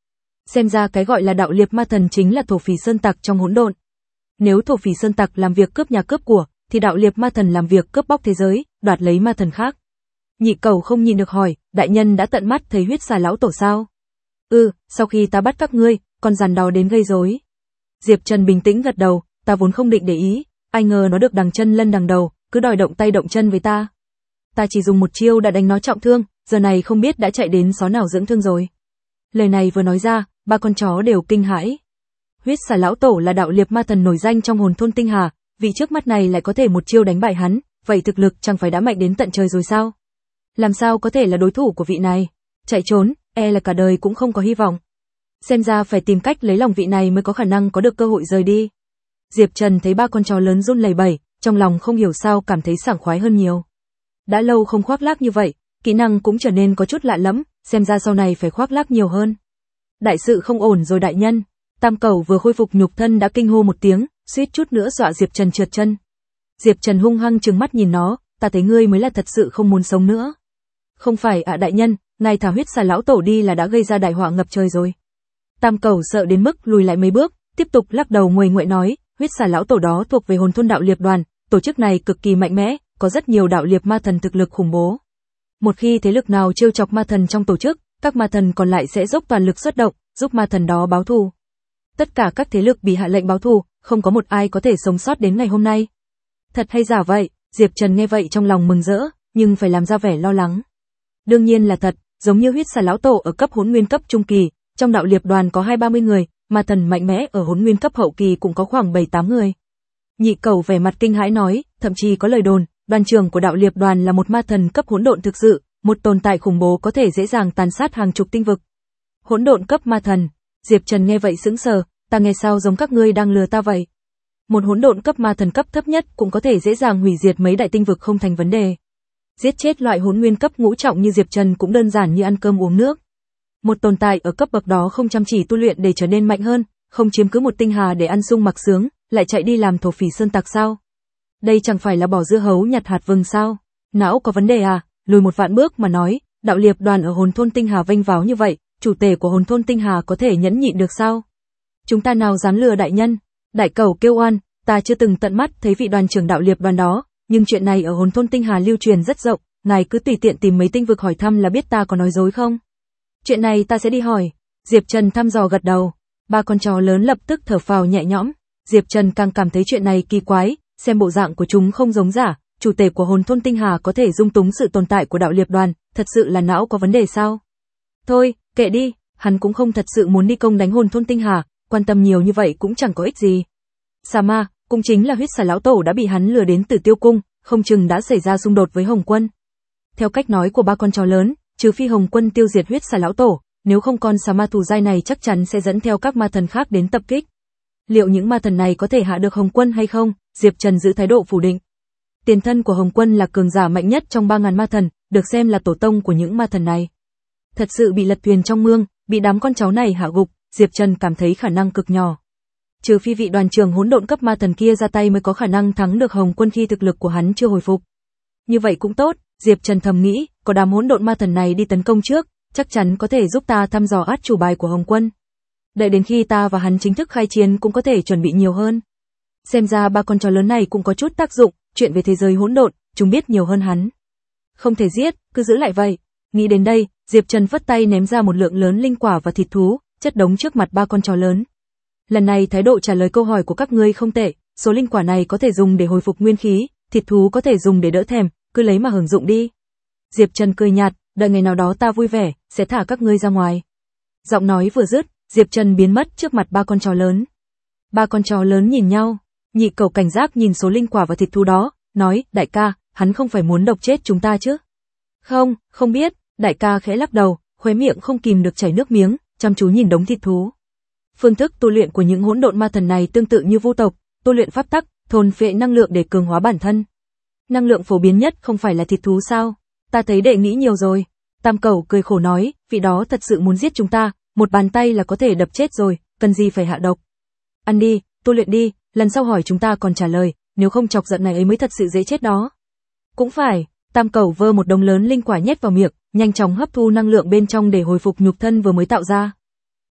Xem ra cái gọi là đạo liệp ma thần chính là thổ phỉ sơn tặc trong hỗn độn. Nếu thổ phỉ sơn tặc làm việc cướp nhà cướp của, thì đạo liệp ma thần làm việc cướp bóc thế giới, đoạt lấy ma thần khác. Nhị Cẩu không nhịn được hỏi, đại nhân đã tận mắt thấy huyết xà lão tổ sao? Ừ, sau khi ta bắt các ngươi, con rắn đó đến gây rối. Diệp Trần bình tĩnh gật đầu, ta vốn không định để ý, ai ngờ nó được đằng chân lân đằng đầu, cứ đòi động tay động chân với ta. Ta chỉ dùng một chiêu đã đánh nó trọng thương, giờ này không biết đã chạy đến xó nào dưỡng thương rồi. Lời này vừa nói ra, ba con chó đều kinh hãi. Huyết xà lão tổ là đạo liệp ma thần nổi danh trong hồn thôn Tinh Hà, vị trước mắt này lại có thể một chiêu đánh bại hắn, vậy thực lực chẳng phải đã mạnh đến tận trời rồi sao? Làm sao có thể là đối thủ của vị này? Chạy trốn, e là cả đời cũng không có hy vọng. Xem ra phải tìm cách lấy lòng vị này mới có khả năng có được cơ hội rời đi. Diệp Trần thấy ba con chó lớn run lẩy bẩy, trong lòng không hiểu sao cảm thấy sảng khoái hơn nhiều. Đã lâu không khoác lác như vậy, kỹ năng cũng trở nên có chút lạ lẫm, xem ra sau này phải khoác lác nhiều hơn. Đại sự không ổn rồi đại nhân. Tam Cẩu vừa khôi phục nhục thân đã kinh hô một tiếng, suýt chút nữa dọa Diệp Trần trượt chân. Diệp Trần hung hăng trừng mắt nhìn nó, ta thấy ngươi mới là thật sự không muốn sống nữa. Không phải ạ đại nhân, ngài thả huyết xà lão tổ đi là đã gây ra đại họa ngập trời rồi. Tam Cẩu sợ đến mức lùi lại mấy bước, tiếp tục lắc đầu nguầy nguậy nói, huyết xà lão tổ đó thuộc về hồn thôn đạo liệp đoàn, tổ chức này cực kỳ mạnh mẽ, có rất nhiều đạo liệp ma thần thực lực khủng bố. Một khi thế lực nào trêu chọc ma thần trong tổ chức, các ma thần còn lại sẽ dốc toàn lực xuất động, giúp ma thần đó báo thù. Tất cả các thế lực bị hạ lệnh báo thù, không có một ai có thể sống sót đến ngày hôm nay. Thật hay giả vậy? Diệp Trần nghe vậy trong lòng mừng rỡ, nhưng phải làm ra vẻ lo lắng. Đương nhiên là thật, giống như huyết xà lão tổ ở cấp hỗn nguyên cấp trung kỳ, trong đạo liệp đoàn có hai ba mươi người, ma thần mạnh mẽ ở hỗn nguyên cấp hậu kỳ cũng có khoảng bảy tám người. Nhị Cẩu vẻ mặt kinh hãi nói, thậm chí có lời đồn, đoàn trưởng của đạo liệp đoàn là một ma thần cấp hỗn độn thực sự, một tồn tại khủng bố có thể dễ dàng tàn sát hàng chục tinh vực. Hỗn độn cấp ma thần. Diệp Trần nghe vậy sững sờ, ta nghe sao giống các ngươi đang lừa ta vậy? Một hỗn độn cấp ma thần cấp thấp nhất cũng có thể dễ dàng hủy diệt mấy đại tinh vực không thành vấn đề. Giết chết loại hỗn nguyên cấp ngũ trọng như Diệp Trần cũng đơn giản như ăn cơm uống nước. Một tồn tại ở cấp bậc đó không chăm chỉ tu luyện để trở nên mạnh hơn, không chiếm cứ một tinh hà để ăn sung mặc sướng, lại chạy đi làm thổ phỉ sơn tặc sao? Đây chẳng phải là bỏ dưa hấu nhặt hạt vừng sao? Não có vấn đề à? Lùi một vạn bước mà nói, đạo liệp đoàn ở hồn thôn Tinh Hà vênh váo như vậy, chủ tể của hồn thôn Tinh Hà có thể nhẫn nhịn được sao? Chúng ta nào dám lừa đại nhân? Đại Cẩu kêu oan, ta chưa từng tận mắt thấy vị đoàn trưởng đạo liệp đoàn đó, nhưng chuyện này ở hồn thôn Tinh Hà lưu truyền rất rộng, ngài cứ tùy tiện tìm mấy tinh vực hỏi thăm là biết ta có nói dối không? Chuyện này ta sẽ đi hỏi. Diệp Trần thăm dò gật đầu. Ba con chó lớn lập tức thở phào nhẹ nhõm. Diệp Trần càng cảm thấy chuyện này kỳ quái, xem bộ dạng của chúng không giống giả, chủ tể của hồn thôn Tinh Hà có thể dung túng sự tồn tại của đạo liệp đoàn, thật sự là não có vấn đề sao? Thôi, kệ đi, hắn cũng không thật sự muốn đi công đánh hồn thôn Tinh Hà, quan tâm nhiều như vậy cũng chẳng có ích gì. Xà ma, cũng chính là huyết xà lão tổ đã bị hắn lừa đến Tử Tiêu cung, không chừng đã xảy ra xung đột với Hồng Quân. Theo cách nói của ba con chó lớn, trừ phi Hồng Quân tiêu diệt huyết xà lão tổ, nếu không con xà ma thù dai này chắc chắn sẽ dẫn theo các ma thần khác đến tập kích. Liệu những ma thần này có thể hạ được Hồng Quân hay không? Diệp Trần giữ thái độ phủ định. Tiền thân của Hồng Quân là cường giả mạnh nhất trong ba ngàn ma thần, được xem là tổ tông của những ma thần này. Thật sự bị lật thuyền trong mương, bị đám con cháu này hạ gục, Diệp Trần cảm thấy khả năng cực nhỏ. Trừ phi vị đoàn trưởng hỗn độn cấp ma thần kia ra tay mới có khả năng thắng được Hồng Quân khi thực lực của hắn chưa hồi phục. Như vậy cũng tốt, Diệp Trần thầm nghĩ, có đám hỗn độn ma thần này đi tấn công trước, chắc chắn có thể giúp ta thăm dò át chủ bài của Hồng Quân. Đợi đến khi ta và hắn chính thức khai chiến cũng có thể chuẩn bị nhiều hơn. Xem ra ba con chó lớn này cũng có chút tác dụng, chuyện về thế giới hỗn độn, chúng biết nhiều hơn hắn. Không thể giết, cứ giữ lại vậy. Nghĩ đến đây, Diệp Trần phất tay ném ra một lượng lớn linh quả và thịt thú, chất đống trước mặt ba con chó lớn. Lần này thái độ trả lời câu hỏi của các ngươi không tệ, số linh quả này có thể dùng để hồi phục nguyên khí, thịt thú có thể dùng để đỡ thèm, cứ lấy mà hưởng dụng đi. Diệp Trần cười nhạt, đợi ngày nào đó ta vui vẻ, sẽ thả các ngươi ra ngoài. Giọng nói vừa dứt, Diệp Trần biến mất trước mặt ba con chó lớn. Ba con chó lớn nhìn nhau, Nhị Cẩu cảnh giác nhìn số linh quả và thịt thú đó, nói, đại ca, hắn không phải muốn độc chết chúng ta chứ? Không, không biết, đại ca khẽ lắc đầu, khóe miệng không kìm được chảy nước miếng, chăm chú nhìn đống thịt thú. Phương thức tu luyện của những hỗn độn ma thần này tương tự như vu tộc, tu luyện pháp tắc, thôn phệ năng lượng để cường hóa bản thân. Năng lượng phổ biến nhất không phải là thịt thú sao? Ta thấy đệ nghĩ nhiều rồi. Tam Cẩu cười khổ nói, vị đó thật sự muốn giết chúng ta, một bàn tay là có thể đập chết rồi, cần gì phải hạ độc. Ăn đi, tu luyện đi, lần sau hỏi chúng ta còn trả lời, nếu không chọc giận này ấy mới thật sự dễ chết đó. Cũng phải, Tam Cẩu vơ một đống lớn linh quả nhét vào miệng, nhanh chóng hấp thu năng lượng bên trong để hồi phục nhục thân vừa mới tạo ra.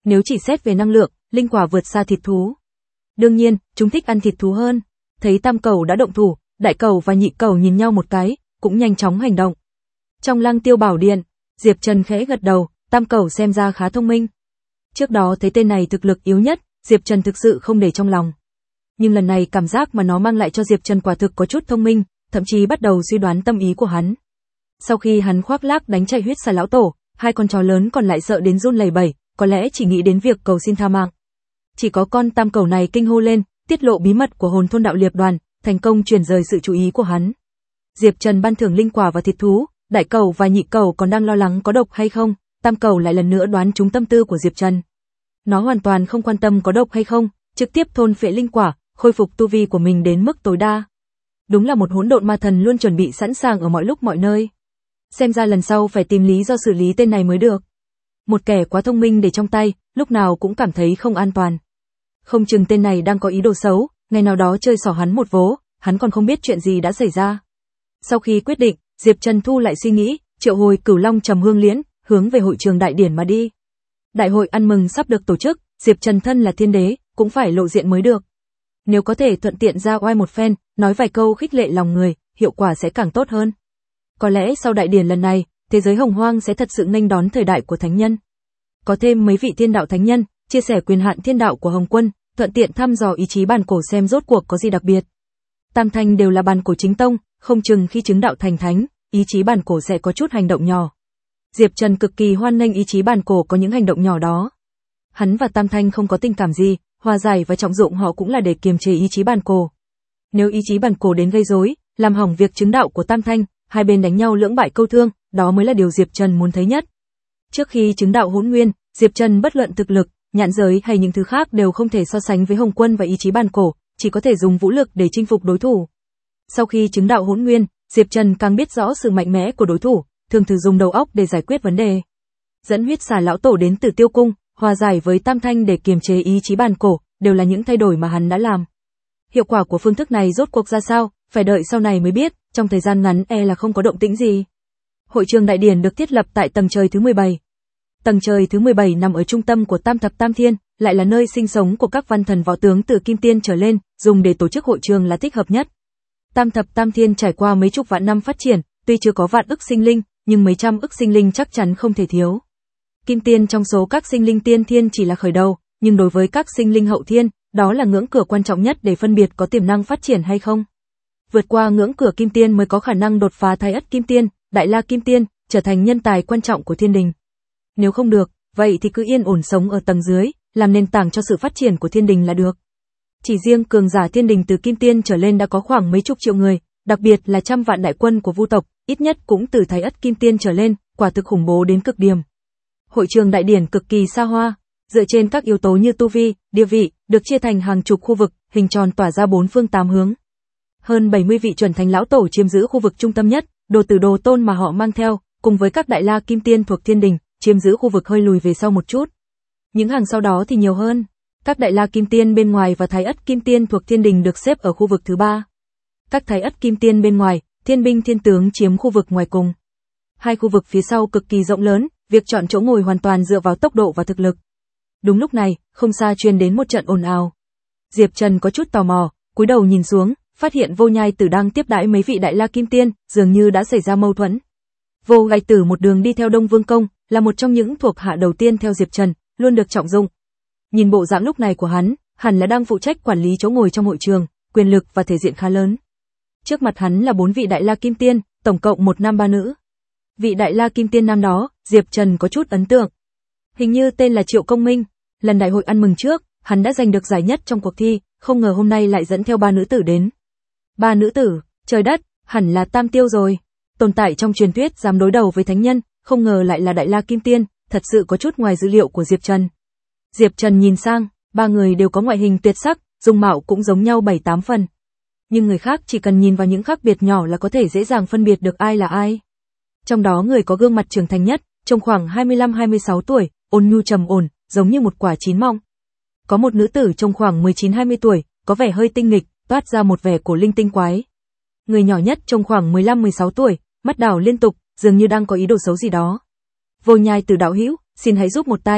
Nếu chỉ xét về năng lượng, linh quả vượt xa thịt thú. Đương nhiên, chúng thích ăn thịt thú hơn. Thấy tam cẩu đã động thủ, đại cẩu và nhị cẩu nhìn nhau một cái, cũng nhanh chóng hành động. Trong Lăng Tiêu Bảo Điện, Diệp Trần khẽ gật đầu, tam cẩu xem ra khá thông minh. Trước đó thấy tên này thực lực yếu nhất, Diệp Trần thực sự không để trong lòng. Nhưng lần này cảm giác mà nó mang lại cho Diệp Trần quả thực có chút thông minh, thậm chí bắt đầu suy đoán tâm ý của hắn. Sau khi hắn khoác lác đánh chạy huyết xà lão tổ, hai con chó lớn còn lại sợ đến run lẩy bẩy, có lẽ chỉ nghĩ đến việc cầu xin tha mạng. Chỉ có con tam cẩu này kinh hô lên, tiết lộ bí mật của hồn thôn đạo liệp đoàn, thành công chuyển rời sự chú ý của hắn. Diệp Trần ban thưởng linh quả và thịt thú, đại cẩu và nhị cẩu còn đang lo lắng có độc hay không, tam cẩu lại lần nữa đoán trúng tâm tư của Diệp Trần. Nó hoàn toàn không quan tâm có độc hay không, trực tiếp thôn phệ linh quả, khôi phục tu vi của mình đến mức tối đa. Đúng là một hỗn độn ma thần luôn chuẩn bị sẵn sàng ở mọi lúc mọi nơi. Xem ra lần sau phải tìm lý do xử lý tên này mới được. Một kẻ quá thông minh để trong tay, lúc nào cũng cảm thấy không an toàn. Không chừng tên này đang có ý đồ xấu, ngày nào đó chơi xỏ hắn một vố, hắn còn không biết chuyện gì đã xảy ra. Sau khi quyết định, Diệp Trần thu lại suy nghĩ, triệu hồi Cửu Long Trầm Hương Liễn, hướng về hội trường đại điển mà đi. Đại hội ăn mừng sắp được tổ chức, Diệp Trần thân là thiên đế, cũng phải lộ diện mới được. Nếu có thể thuận tiện ra oai một phen, nói vài câu khích lệ lòng người, hiệu quả sẽ càng tốt hơn. Có lẽ sau đại điển lần này, thế giới hồng hoang sẽ thật sự nghênh đón thời đại của thánh nhân. Có thêm mấy vị thiên đạo thánh nhân, chia sẻ quyền hạn thiên đạo của Hồng Quân, thuận tiện thăm dò ý chí bản cổ xem rốt cuộc có gì đặc biệt. Tam thanh đều là bản cổ chính tông, không chừng khi chứng đạo thành thánh, ý chí bản cổ sẽ có chút hành động nhỏ. Diệp Trần cực kỳ hoan nghênh ý chí bản cổ có những hành động nhỏ đó. Hắn và Tam thanh không có tình cảm gì, hòa giải và trọng dụng họ cũng là để kiềm chế ý chí bản cổ. Nếu ý chí bản cổ đến gây rối, làm hỏng việc chứng đạo của Tam thanh, hai bên đánh nhau lưỡng bại câu thương, đó mới là điều Diệp Trần muốn thấy nhất. Trước khi chứng đạo Hỗn Nguyên, Diệp Trần bất luận thực lực, nhãn giới hay những thứ khác đều không thể so sánh với Hồng Quân và ý chí bản cổ, chỉ có thể dùng vũ lực để chinh phục đối thủ. Sau khi chứng đạo Hỗn Nguyên, Diệp Trần càng biết rõ sự mạnh mẽ của đối thủ, thường thử dùng đầu óc để giải quyết vấn đề. Dẫn huyết xà lão tổ đến Tử Tiêu Cung, hòa giải với Tam thanh để kiềm chế ý chí bản cổ, đều là những thay đổi mà hắn đã làm. Hiệu quả của phương thức này rốt cuộc ra sao, phải đợi sau này mới biết, trong thời gian ngắn e là không có động tĩnh gì. Hội trường đại điển được thiết lập tại tầng trời thứ mười bảy. Tầng trời thứ mười bảy nằm ở trung tâm của Tam thập Tam thiên, lại là nơi sinh sống của các văn thần võ tướng từ Kim Tiên trở lên, dùng để tổ chức hội trường là thích hợp nhất. Tam thập Tam thiên trải qua mấy chục vạn năm phát triển, tuy chưa có vạn ức sinh linh, nhưng mấy trăm ức sinh linh chắc chắn không thể thiếu. Kim Tiên trong số các sinh linh tiên thiên chỉ là khởi đầu, nhưng đối với các sinh linh hậu thiên, đó là ngưỡng cửa quan trọng nhất để phân biệt có tiềm năng phát triển hay không. Vượt qua ngưỡng cửa Kim Tiên mới có khả năng đột phá Thái Ất Kim Tiên, Đại La Kim Tiên, trở thành nhân tài quan trọng của thiên đình. Nếu không được, vậy thì cứ yên ổn sống ở tầng dưới, làm nền tảng cho sự phát triển của thiên đình là được. Chỉ riêng cường giả thiên đình từ Kim Tiên trở lên đã có khoảng mấy chục triệu người, đặc biệt là trăm vạn đại quân của Vu tộc, ít nhất cũng từ Thái Ất Kim Tiên trở lên, quả thực khủng bố đến cực điểm. Hội trường đại điển cực kỳ xa hoa, dựa trên các yếu tố như tu vi, địa vị, được chia thành hàng chục khu vực, hình tròn tỏa ra bốn phương tám hướng. Hơn bảy mươi vị chuẩn thánh lão tổ chiếm giữ khu vực trung tâm nhất, đồ tử đồ tôn mà họ mang theo, cùng với các đại la kim tiên thuộc thiên đình, chiếm giữ khu vực hơi lùi về sau một chút. Những hàng sau đó thì nhiều hơn. Các đại la kim tiên bên ngoài và thái ất kim tiên thuộc thiên đình được xếp ở khu vực thứ ba. Các thái ất kim tiên bên ngoài, thiên binh thiên tướng chiếm khu vực ngoài cùng. Hai khu vực phía sau cực kỳ rộng lớn, việc chọn chỗ ngồi hoàn toàn dựa vào tốc độ và thực lực. Đúng lúc này, không xa truyền đến một trận ồn ào. Diệp Trần có chút tò mò, cúi đầu nhìn xuống, phát hiện Vô Nhai Tử đang tiếp đãi mấy vị đại la kim tiên, dường như đã xảy ra mâu thuẫn. Vô Nhai Tử một đường đi theo Đông Vương Công, là một trong những thuộc hạ đầu tiên theo Diệp Trần, luôn được trọng dụng. Nhìn bộ dạng lúc này của hắn, hẳn là đang phụ trách quản lý chỗ ngồi trong hội trường, quyền lực và thể diện khá lớn. Trước mặt hắn là bốn vị đại la kim tiên, tổng cộng một nam ba nữ. Vị đại la kim tiên nam đó, Diệp Trần có chút ấn tượng. Hình như tên là Triệu Công Minh, lần đại hội ăn mừng trước, hắn đã giành được giải nhất trong cuộc thi, không ngờ hôm nay lại dẫn theo ba nữ tử đến. Ba nữ tử, trời đất, hẳn là tam tiêu rồi. Tồn tại trong truyền thuyết dám đối đầu với thánh nhân, không ngờ lại là đại la kim tiên, thật sự có chút ngoài dữ liệu của Diệp Trần. Diệp Trần nhìn sang, ba người đều có ngoại hình tuyệt sắc, dung mạo cũng giống nhau bảy tám phần. Nhưng người khác chỉ cần nhìn vào những khác biệt nhỏ là có thể dễ dàng phân biệt được ai là ai. Trong đó người có gương mặt trưởng thành nhất, trông khoảng hai mươi lăm hai mươi sáu tuổi, ôn nhu trầm ổn, giống như một quả chín mọng. Có một nữ tử trông khoảng mười chín hai mươi tuổi, có vẻ hơi tinh nghịch, toát ra một vẻ cổ linh tinh quái. Người nhỏ nhất trông khoảng mười lăm mười sáu tuổi, mắt đảo liên tục, dường như đang có ý đồ xấu gì đó. Vô Nhai Tử đạo hữu, xin hãy giúp một tay.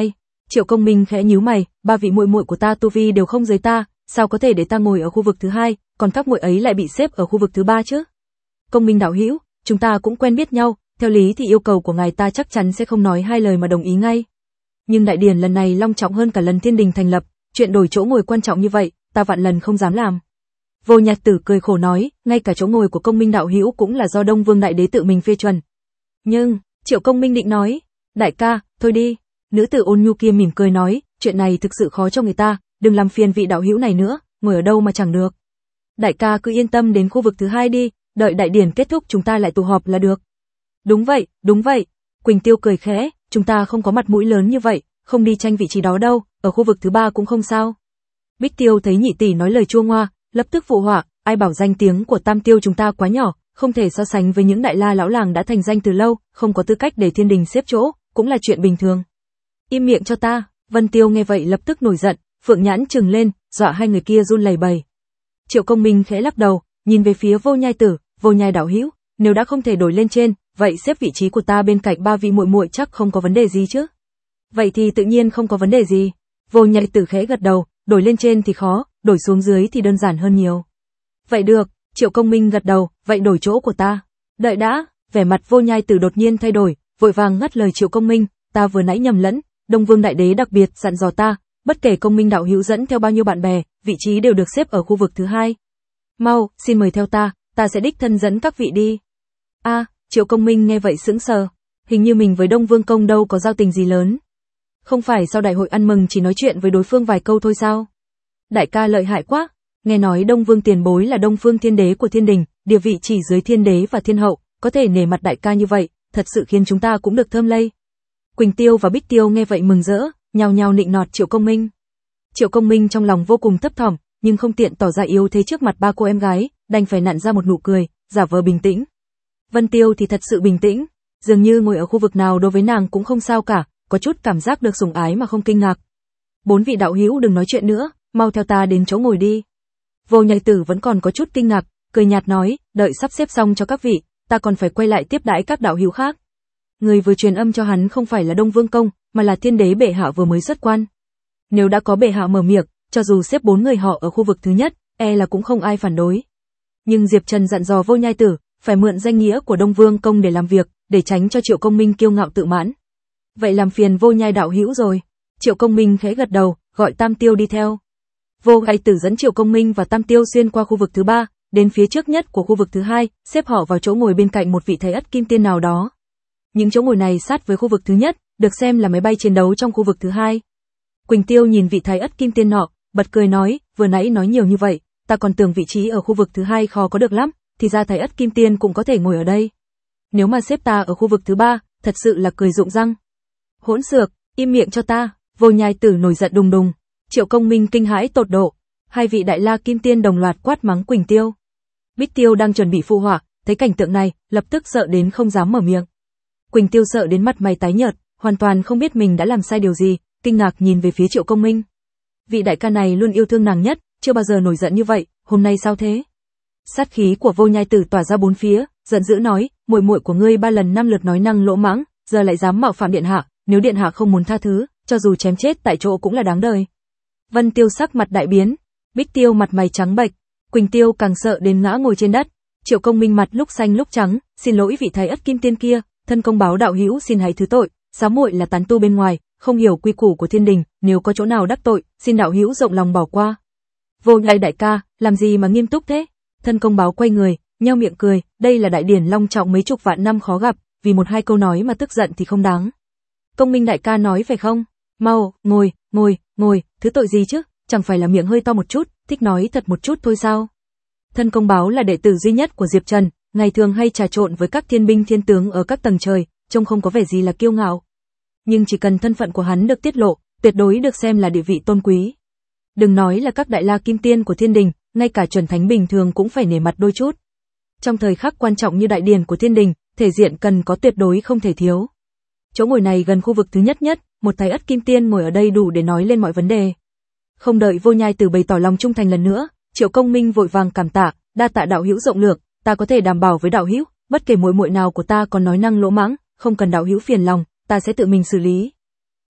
Triệu Công Minh khẽ nhíu mày, ba vị muội muội của ta tu vi đều không dưới ta, sao có thể để ta ngồi ở khu vực thứ hai, còn các muội ấy lại bị xếp ở khu vực thứ ba chứ? Công Minh đạo hữu, chúng ta cũng quen biết nhau, theo lý thì yêu cầu của ngài ta chắc chắn sẽ không nói hai lời mà đồng ý ngay. Nhưng đại điển lần này long trọng hơn cả lần thiên đình thành lập, chuyện đổi chỗ ngồi quan trọng như vậy, ta vạn lần không dám làm. Vô Nhạc Tử cười khổ nói, ngay cả chỗ ngồi của Công Minh đạo hữu cũng là do Đông Vương đại đế tự mình phê chuẩn. Nhưng, Triệu Công Minh định nói, đại ca, thôi đi. Nữ tử ôn nhu kia mỉm cười nói, chuyện này thực sự khó cho người ta, đừng làm phiền vị đạo hữu này nữa, ngồi ở đâu mà chẳng được. Đại ca cứ yên tâm đến khu vực thứ hai đi, đợi đại điển kết thúc chúng ta lại tụ họp là được. Đúng vậy, đúng vậy. Quỳnh Tiêu cười khẽ, chúng ta không có mặt mũi lớn như vậy, không đi tranh vị trí đó đâu, ở khu vực thứ ba cũng không sao. Bích Tiêu thấy nhị tỷ nói lời chua ngoa, lập tức phụ họa, ai bảo danh tiếng của Tam Tiêu chúng ta quá nhỏ, không thể so sánh với những đại la lão làng đã thành danh từ lâu, không có tư cách để thiên đình xếp chỗ, cũng là chuyện bình thường. Im miệng cho ta. Vân Tiêu nghe vậy lập tức nổi giận, phượng nhãn trừng lên, dọa hai người kia run lẩy bẩy. Triệu Công Minh khẽ lắc đầu, nhìn về phía Vô Nhai Tử, Vô Nhai đạo hữu, nếu đã không thể đổi lên trên, vậy xếp vị trí của ta bên cạnh ba vị muội muội chắc không có vấn đề gì chứ? Vậy thì tự nhiên không có vấn đề gì. Vô Nhai Tử khẽ gật đầu, đổi lên trên thì khó, đổi xuống dưới thì đơn giản hơn nhiều. Vậy được, Triệu Công Minh gật đầu, vậy đổi chỗ của ta. Đợi đã, vẻ mặt Vô Nhai Tử đột nhiên thay đổi, vội vàng ngắt lời Triệu Công Minh, ta vừa nãy nhầm lẫn, Đông Vương đại đế đặc biệt dặn dò ta, bất kể Công Minh đạo hữu dẫn theo bao nhiêu bạn bè, vị trí đều được xếp ở khu vực thứ hai. Mau, xin mời theo ta, ta sẽ đích thân dẫn các vị đi. A, à, Triệu Công Minh nghe vậy sững sờ, hình như mình với Đông Vương công đâu có giao tình gì lớn. Không phải sau đại hội ăn mừng chỉ nói chuyện với đối phương vài câu thôi sao? Đại ca lợi hại quá, nghe nói Đông Vương tiền bối là Đông Phương Thiên Đế của Thiên Đình, địa vị chỉ dưới Thiên Đế và Thiên Hậu, có thể nể mặt đại ca như vậy, thật sự khiến chúng ta cũng được thơm lây. Quỳnh Tiêu và Bích Tiêu nghe vậy mừng rỡ, nhao nhao nịnh nọt Triệu Công Minh. Triệu Công Minh trong lòng vô cùng thấp thỏm, nhưng không tiện tỏ ra yếu thế trước mặt ba cô em gái, đành phải nặn ra một nụ cười, giả vờ bình tĩnh. Vân Tiêu thì thật sự bình tĩnh, dường như ngồi ở khu vực nào đối với nàng cũng không sao cả, có chút cảm giác được sủng ái mà không kinh ngạc. Bốn vị đạo hữu đừng nói chuyện nữa, mau theo ta đến chỗ ngồi đi. Vô Nhai Tử vẫn còn có chút kinh ngạc, cười nhạt nói, đợi sắp xếp xong cho các vị, ta còn phải quay lại tiếp đãi các đạo hữu khác. Người vừa truyền âm cho hắn không phải là Đông Vương công, mà là Thiên Đế bệ hạ vừa mới xuất quan. Nếu đã có bệ hạ mở miệng, cho dù xếp bốn người họ ở khu vực thứ nhất, e là cũng không ai phản đối. Nhưng Diệp Trần dặn dò Vô Nhai Tử, phải mượn danh nghĩa của Đông Vương công để làm việc, để tránh cho Triệu Công Minh kiêu ngạo tự mãn. Vậy làm phiền Vô Nhai đạo hữu rồi. Triệu Công Minh khẽ gật đầu, gọi Tam Tiêu đi theo. Vô Nhai Tử dẫn Triệu Công Minh và Tam Tiêu xuyên qua khu vực thứ ba, đến phía trước nhất của khu vực thứ hai, xếp họ vào chỗ ngồi bên cạnh một vị Thái Ất Kim Tiên nào đó. Những chỗ ngồi này sát với khu vực thứ nhất, được xem là máy bay chiến đấu trong khu vực thứ hai. Quỳnh Tiêu nhìn vị Thái Ất Kim Tiên nọ, bật cười nói, vừa nãy nói nhiều như vậy, ta còn tưởng vị trí ở khu vực thứ hai khó có được lắm, thì ra Thái Ất Kim Tiên cũng có thể ngồi ở đây. Nếu mà xếp ta ở khu vực thứ ba, thật sự là cười rụng răng. Hỗn xược, im miệng cho ta. Vô Nhai Tử nổi giận đùng đùng. Triệu Công Minh kinh hãi tột độ, hai vị Đại La Kim Tiên đồng loạt quát mắng Quỳnh Tiêu. Bích Tiêu đang chuẩn bị phụ họa, thấy cảnh tượng này, lập tức sợ đến không dám mở miệng. Quỳnh Tiêu sợ đến mặt mày tái nhợt, hoàn toàn không biết mình đã làm sai điều gì, kinh ngạc nhìn về phía Triệu Công Minh. Vị đại ca này luôn yêu thương nàng nhất, chưa bao giờ nổi giận như vậy, hôm nay sao thế? Sát khí của Vô Nhai Tử tỏa ra bốn phía, giận dữ nói, muội muội của ngươi ba lần năm lượt nói năng lỗ mãng, giờ lại dám mạo phạm điện hạ, nếu điện hạ không muốn tha thứ, cho dù chém chết tại chỗ cũng là đáng đời. Vân Tiêu sắc mặt đại biến, Bích Tiêu mặt mày trắng bệch, Quỳnh Tiêu càng sợ đến ngã ngồi trên đất. Triệu Công Minh mặt lúc xanh lúc trắng, xin lỗi vị Thái Ất Kim Tiên kia, thân công báo đạo hữu xin hãy thứ tội, sáu muội là tán tu bên ngoài, không hiểu quy củ của thiên đình, nếu có chỗ nào đắc tội, xin đạo hữu rộng lòng bỏ qua. Vô Nhai đại ca, làm gì mà nghiêm túc thế? Thân công báo quay người, nheo miệng cười, đây là đại điển long trọng mấy chục vạn năm khó gặp, vì một hai câu nói mà tức giận thì không đáng. Công Minh đại ca nói phải không? Mau, ngồi, ngồi, ngồi, thứ tội gì chứ, chẳng phải là miệng hơi to một chút, thích nói thật một chút thôi sao? Thân công báo là đệ tử duy nhất của Diệp Trần, ngày thường hay trà trộn với các thiên binh thiên tướng ở các tầng trời, trông không có vẻ gì là kiêu ngạo. Nhưng chỉ cần thân phận của hắn được tiết lộ, tuyệt đối được xem là địa vị tôn quý. Đừng nói là các đại la kim tiên của thiên đình, ngay cả chuẩn thánh bình thường cũng phải nể mặt đôi chút. Trong thời khắc quan trọng như đại điển của thiên đình, thể diện cần có tuyệt đối không thể thiếu. Chỗ ngồi này gần khu vực thứ nhất nhất, một Thái Ất Kim Tiên ngồi ở đây đủ để nói lên mọi vấn đề. Không đợi Vô Nhai Tử bày tỏ lòng trung thành lần nữa, Triệu Công Minh vội vàng cảm tạ, đa tạ đạo hữu rộng lượng, ta có thể đảm bảo với đạo hữu, bất kể muội muội nào của ta còn nói năng lỗ mãng, không cần đạo hữu phiền lòng, ta sẽ tự mình xử lý.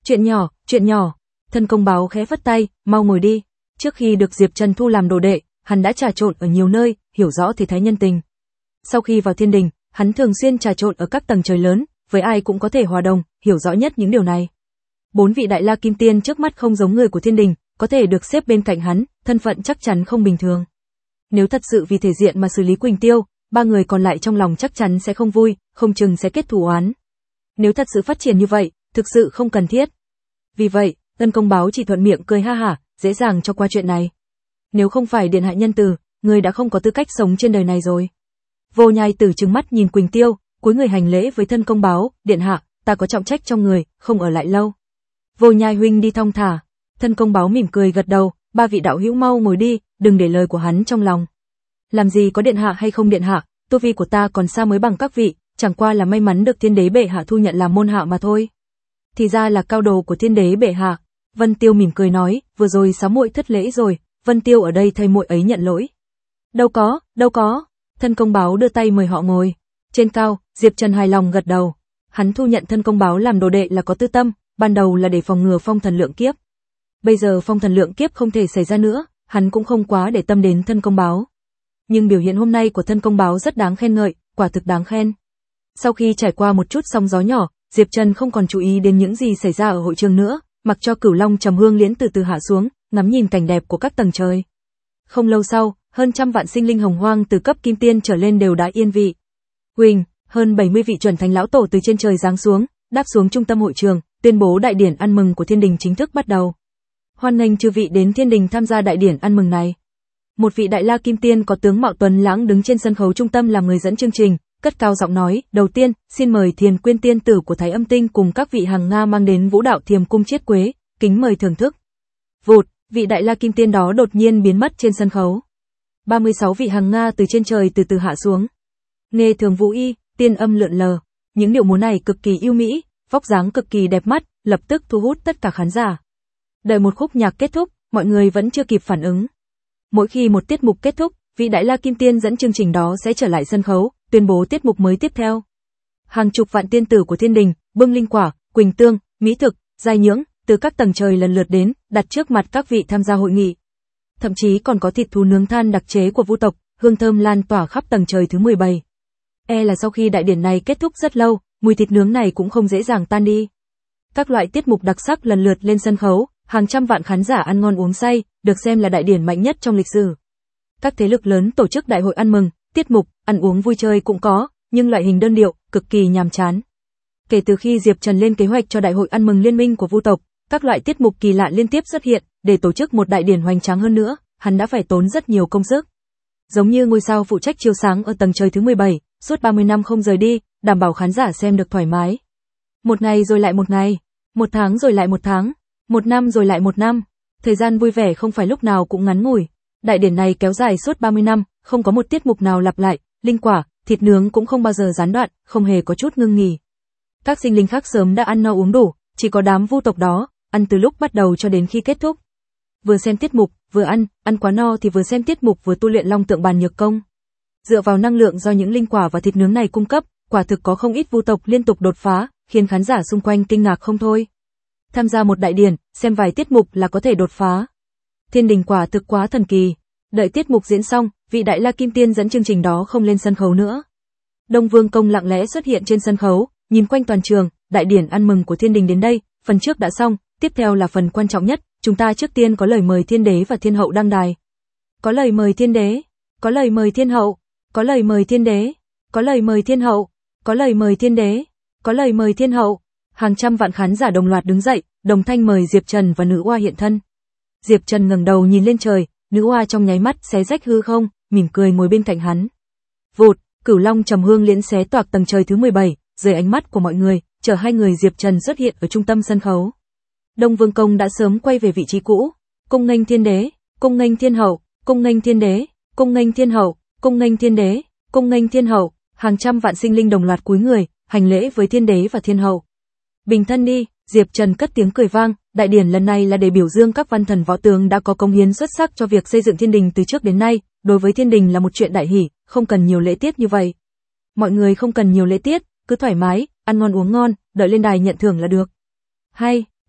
Chuyện nhỏ, chuyện nhỏ. Thân công báo khẽ phất tay, mau ngồi đi. Trước khi được Diệp Trần thu làm đồ đệ, hắn đã trà trộn ở nhiều nơi, hiểu rõ thế thái nhân tình. Sau khi vào thiên đình, hắn thường xuyên trà trộn ở các tầng trời lớn, với ai cũng có thể hòa đồng, hiểu rõ nhất những điều này. Bốn vị đại la kim tiên trước mắt không giống người của thiên đình, có thể được xếp bên cạnh hắn, thân phận chắc chắn không bình thường. Nếu thật sự vì thể diện mà xử lý Quỳnh Tiêu, ba người còn lại trong lòng chắc chắn sẽ không vui, không chừng sẽ kết thù oán. Nếu thật sự phát triển như vậy, thực sự không cần thiết. Vì vậy, Tân Công Báo chỉ thuận miệng cười ha hả, dễ dàng cho qua chuyện này. Nếu không phải điện hạ nhân từ, người đã không có tư cách sống trên đời này rồi. Vô Nhai Tử trừng mắt nhìn Quỳnh Tiêu, cúi người hành lễ với Tân Công Báo, điện hạ, ta có trọng trách trong người, không ở lại lâu. Vô Nhai huynh đi thong thả. Tân Công Báo mỉm cười gật đầu, ba vị đạo hữu mau ngồi đi, đừng để lời của hắn trong lòng. Làm gì có điện hạ hay không điện hạ, tu vi của ta còn xa mới bằng các vị, chẳng qua là may mắn được thiên đế bệ hạ thu nhận làm môn hạ mà thôi. Thì ra là cao đồ của thiên đế bệ hạ. Vân Tiêu mỉm cười nói, vừa rồi sáu muội thất lễ rồi, Vân Tiêu ở đây thay muội ấy nhận lỗi. Đâu có, đâu có. Thân Công Báo đưa tay mời họ ngồi. Trên cao, Diệp Trần hài lòng gật đầu. Hắn thu nhận Thân Công Báo làm đồ đệ là có tư tâm, ban đầu là để phòng ngừa phong thần lượng kiếp. Bây giờ phong thần lượng kiếp không thể xảy ra nữa, hắn cũng không quá để tâm đến Thân Công Báo. Nhưng biểu hiện hôm nay của Thân Công Báo rất đáng khen ngợi, quả thực đáng khen. Sau khi trải qua một chút sóng gió nhỏ, Diệp Trần không còn chú ý đến những gì xảy ra ở hội trường nữa, mặc cho Cửu Long Trầm Hương Liễn từ từ hạ xuống, ngắm nhìn cảnh đẹp của các tầng trời. Không lâu sau, hơn trăm vạn sinh linh hồng hoang từ cấp kim tiên trở lên đều đã yên vị. Huỳnh, hơn bảy mươi vị chuẩn thánh lão tổ từ trên trời giáng xuống, đáp xuống trung tâm hội trường, tuyên bố đại điển ăn mừng của thiên đình chính thức bắt đầu. Hoan nghênh chư vị đến thiên đình tham gia đại điển ăn mừng này. Một vị đại la kim tiên có tướng mạo tuấn lãng đứng trên sân khấu trung tâm làm người dẫn chương trình, cất cao giọng nói, đầu tiên, xin mời Thiền Quyên tiên tử của Thái Âm Tinh cùng các vị hàng Nga mang đến vũ đạo Thiềm Cung Chiết Quế, kính mời thưởng thức. Vụt, vị đại la kim tiên đó đột nhiên biến mất trên sân khấu. ba mươi sáu vị hàng Nga từ trên trời từ từ hạ xuống. Nghe thường vũ y, tiên âm lượn lờ, những điệu múa này cực kỳ yêu mỹ, vóc dáng cực kỳ đẹp mắt, lập tức thu hút tất cả khán giả. Đợi một khúc nhạc kết thúc, mọi người vẫn chưa kịp phản ứng. Mỗi khi một tiết mục kết thúc, vị đại la kim tiên dẫn chương trình đó sẽ trở lại sân khấu, tuyên bố tiết mục mới tiếp theo. Hàng chục vạn tiên tử của thiên đình, bưng linh quả, quỳnh tương, mỹ thực, giai nhưỡng, từ các tầng trời lần lượt đến, đặt trước mặt các vị tham gia hội nghị. Thậm chí còn có thịt thú nướng than đặc chế của Vu tộc, hương thơm lan tỏa khắp tầng trời thứ mười bảy. E là sau khi đại điển này kết thúc rất lâu, mùi thịt nướng này cũng không dễ dàng tan đi. Các loại tiết mục đặc sắc lần lượt lên sân khấu, hàng trăm vạn khán giả ăn ngon uống say, được xem là đại điển mạnh nhất trong lịch sử. Các thế lực lớn tổ chức đại hội ăn mừng, tiết mục, ăn uống vui chơi cũng có, nhưng loại hình đơn điệu, cực kỳ nhàm chán. Kể từ khi Diệp Trần lên kế hoạch cho đại hội ăn mừng liên minh của Vu tộc, các loại tiết mục kỳ lạ liên tiếp xuất hiện, để tổ chức một đại điển hoành tráng hơn nữa, hắn đã phải tốn rất nhiều công sức. Giống như ngôi sao phụ trách chiếu sáng ở tầng trời thứ mười bảy, suốt ba mươi năm không rời đi, đảm bảo khán giả xem được thoải mái. Một ngày rồi lại một ngày, một tháng rồi lại một tháng, một năm rồi lại một năm. Thời gian vui vẻ không phải lúc nào cũng ngắn ngủi. Đại điển này kéo dài suốt ba mươi năm, không có một tiết mục nào lặp lại, linh quả, thịt nướng cũng không bao giờ gián đoạn, không hề có chút ngưng nghỉ. Các sinh linh khác sớm đã ăn no uống đủ, chỉ có đám Vu tộc đó, ăn từ lúc bắt đầu cho đến khi kết thúc. Vừa xem tiết mục, vừa ăn, ăn quá no thì vừa xem tiết mục vừa tu luyện Long Tượng Bàn Nhược Công. Dựa vào năng lượng do những linh quả và thịt nướng này cung cấp, quả thực có không ít Vu tộc liên tục đột phá, khiến khán giả xung quanh kinh ngạc không thôi. Tham gia một đại điển, xem vài tiết mục là có thể đột phá. Thiên đình quả thực quá thần kỳ. Đợi tiết mục diễn xong, vị đại la kim tiên dẫn chương trình đó không lên sân khấu nữa. Đông Vương Công lặng lẽ xuất hiện trên sân khấu, nhìn quanh toàn trường, đại điển ăn mừng của thiên đình đến đây, phần trước đã xong, tiếp theo là phần quan trọng nhất, chúng ta trước tiên có lời mời thiên đế và thiên hậu đăng đài. Có lời mời thiên đế, có lời mời thiên hậu, có lời mời thiên đế, có lời mời thiên hậu, có lời mời thiên đế, có lời mời thiên hậu. Hàng trăm vạn khán giả đồng loạt đứng dậy, đồng thanh mời Diệp Trần và nữ oa hiện thân. Diệp Trần ngẩng đầu nhìn lên trời, nữ oa trong nháy mắt xé rách hư không, mỉm cười ngồi bên cạnh hắn. Vụt, Cửu Long Trầm Hương Liễn xé toạc tầng trời thứ mười bảy, dưới ánh mắt của mọi người, chở hai người Diệp Trần xuất hiện ở trung tâm sân khấu. Đông Vương Công đã sớm quay về vị trí cũ, cung nghênh thiên đế, cung nghênh thiên hậu, cung nghênh thiên đế, cung nghênh thiên hậu, cung nghênh thiên đế, cung nghênh thiên hậu. Hàng trăm vạn sinh linh đồng loạt cúi người, hành lễ với thiên đế và thiên hậu. Bình thân đi, Diệp Trần cất tiếng cười vang, đại điển lần này là để biểu dương các văn thần võ tướng đã có công hiến xuất sắc cho việc xây dựng thiên đình từ trước đến nay, đối với thiên đình là một chuyện đại hỷ, không cần nhiều lễ tiết như vậy. Mọi người không cần nhiều lễ tiết, cứ thoải mái, ăn ngon uống ngon, đợi lên đài nhận thưởng là được. Hay,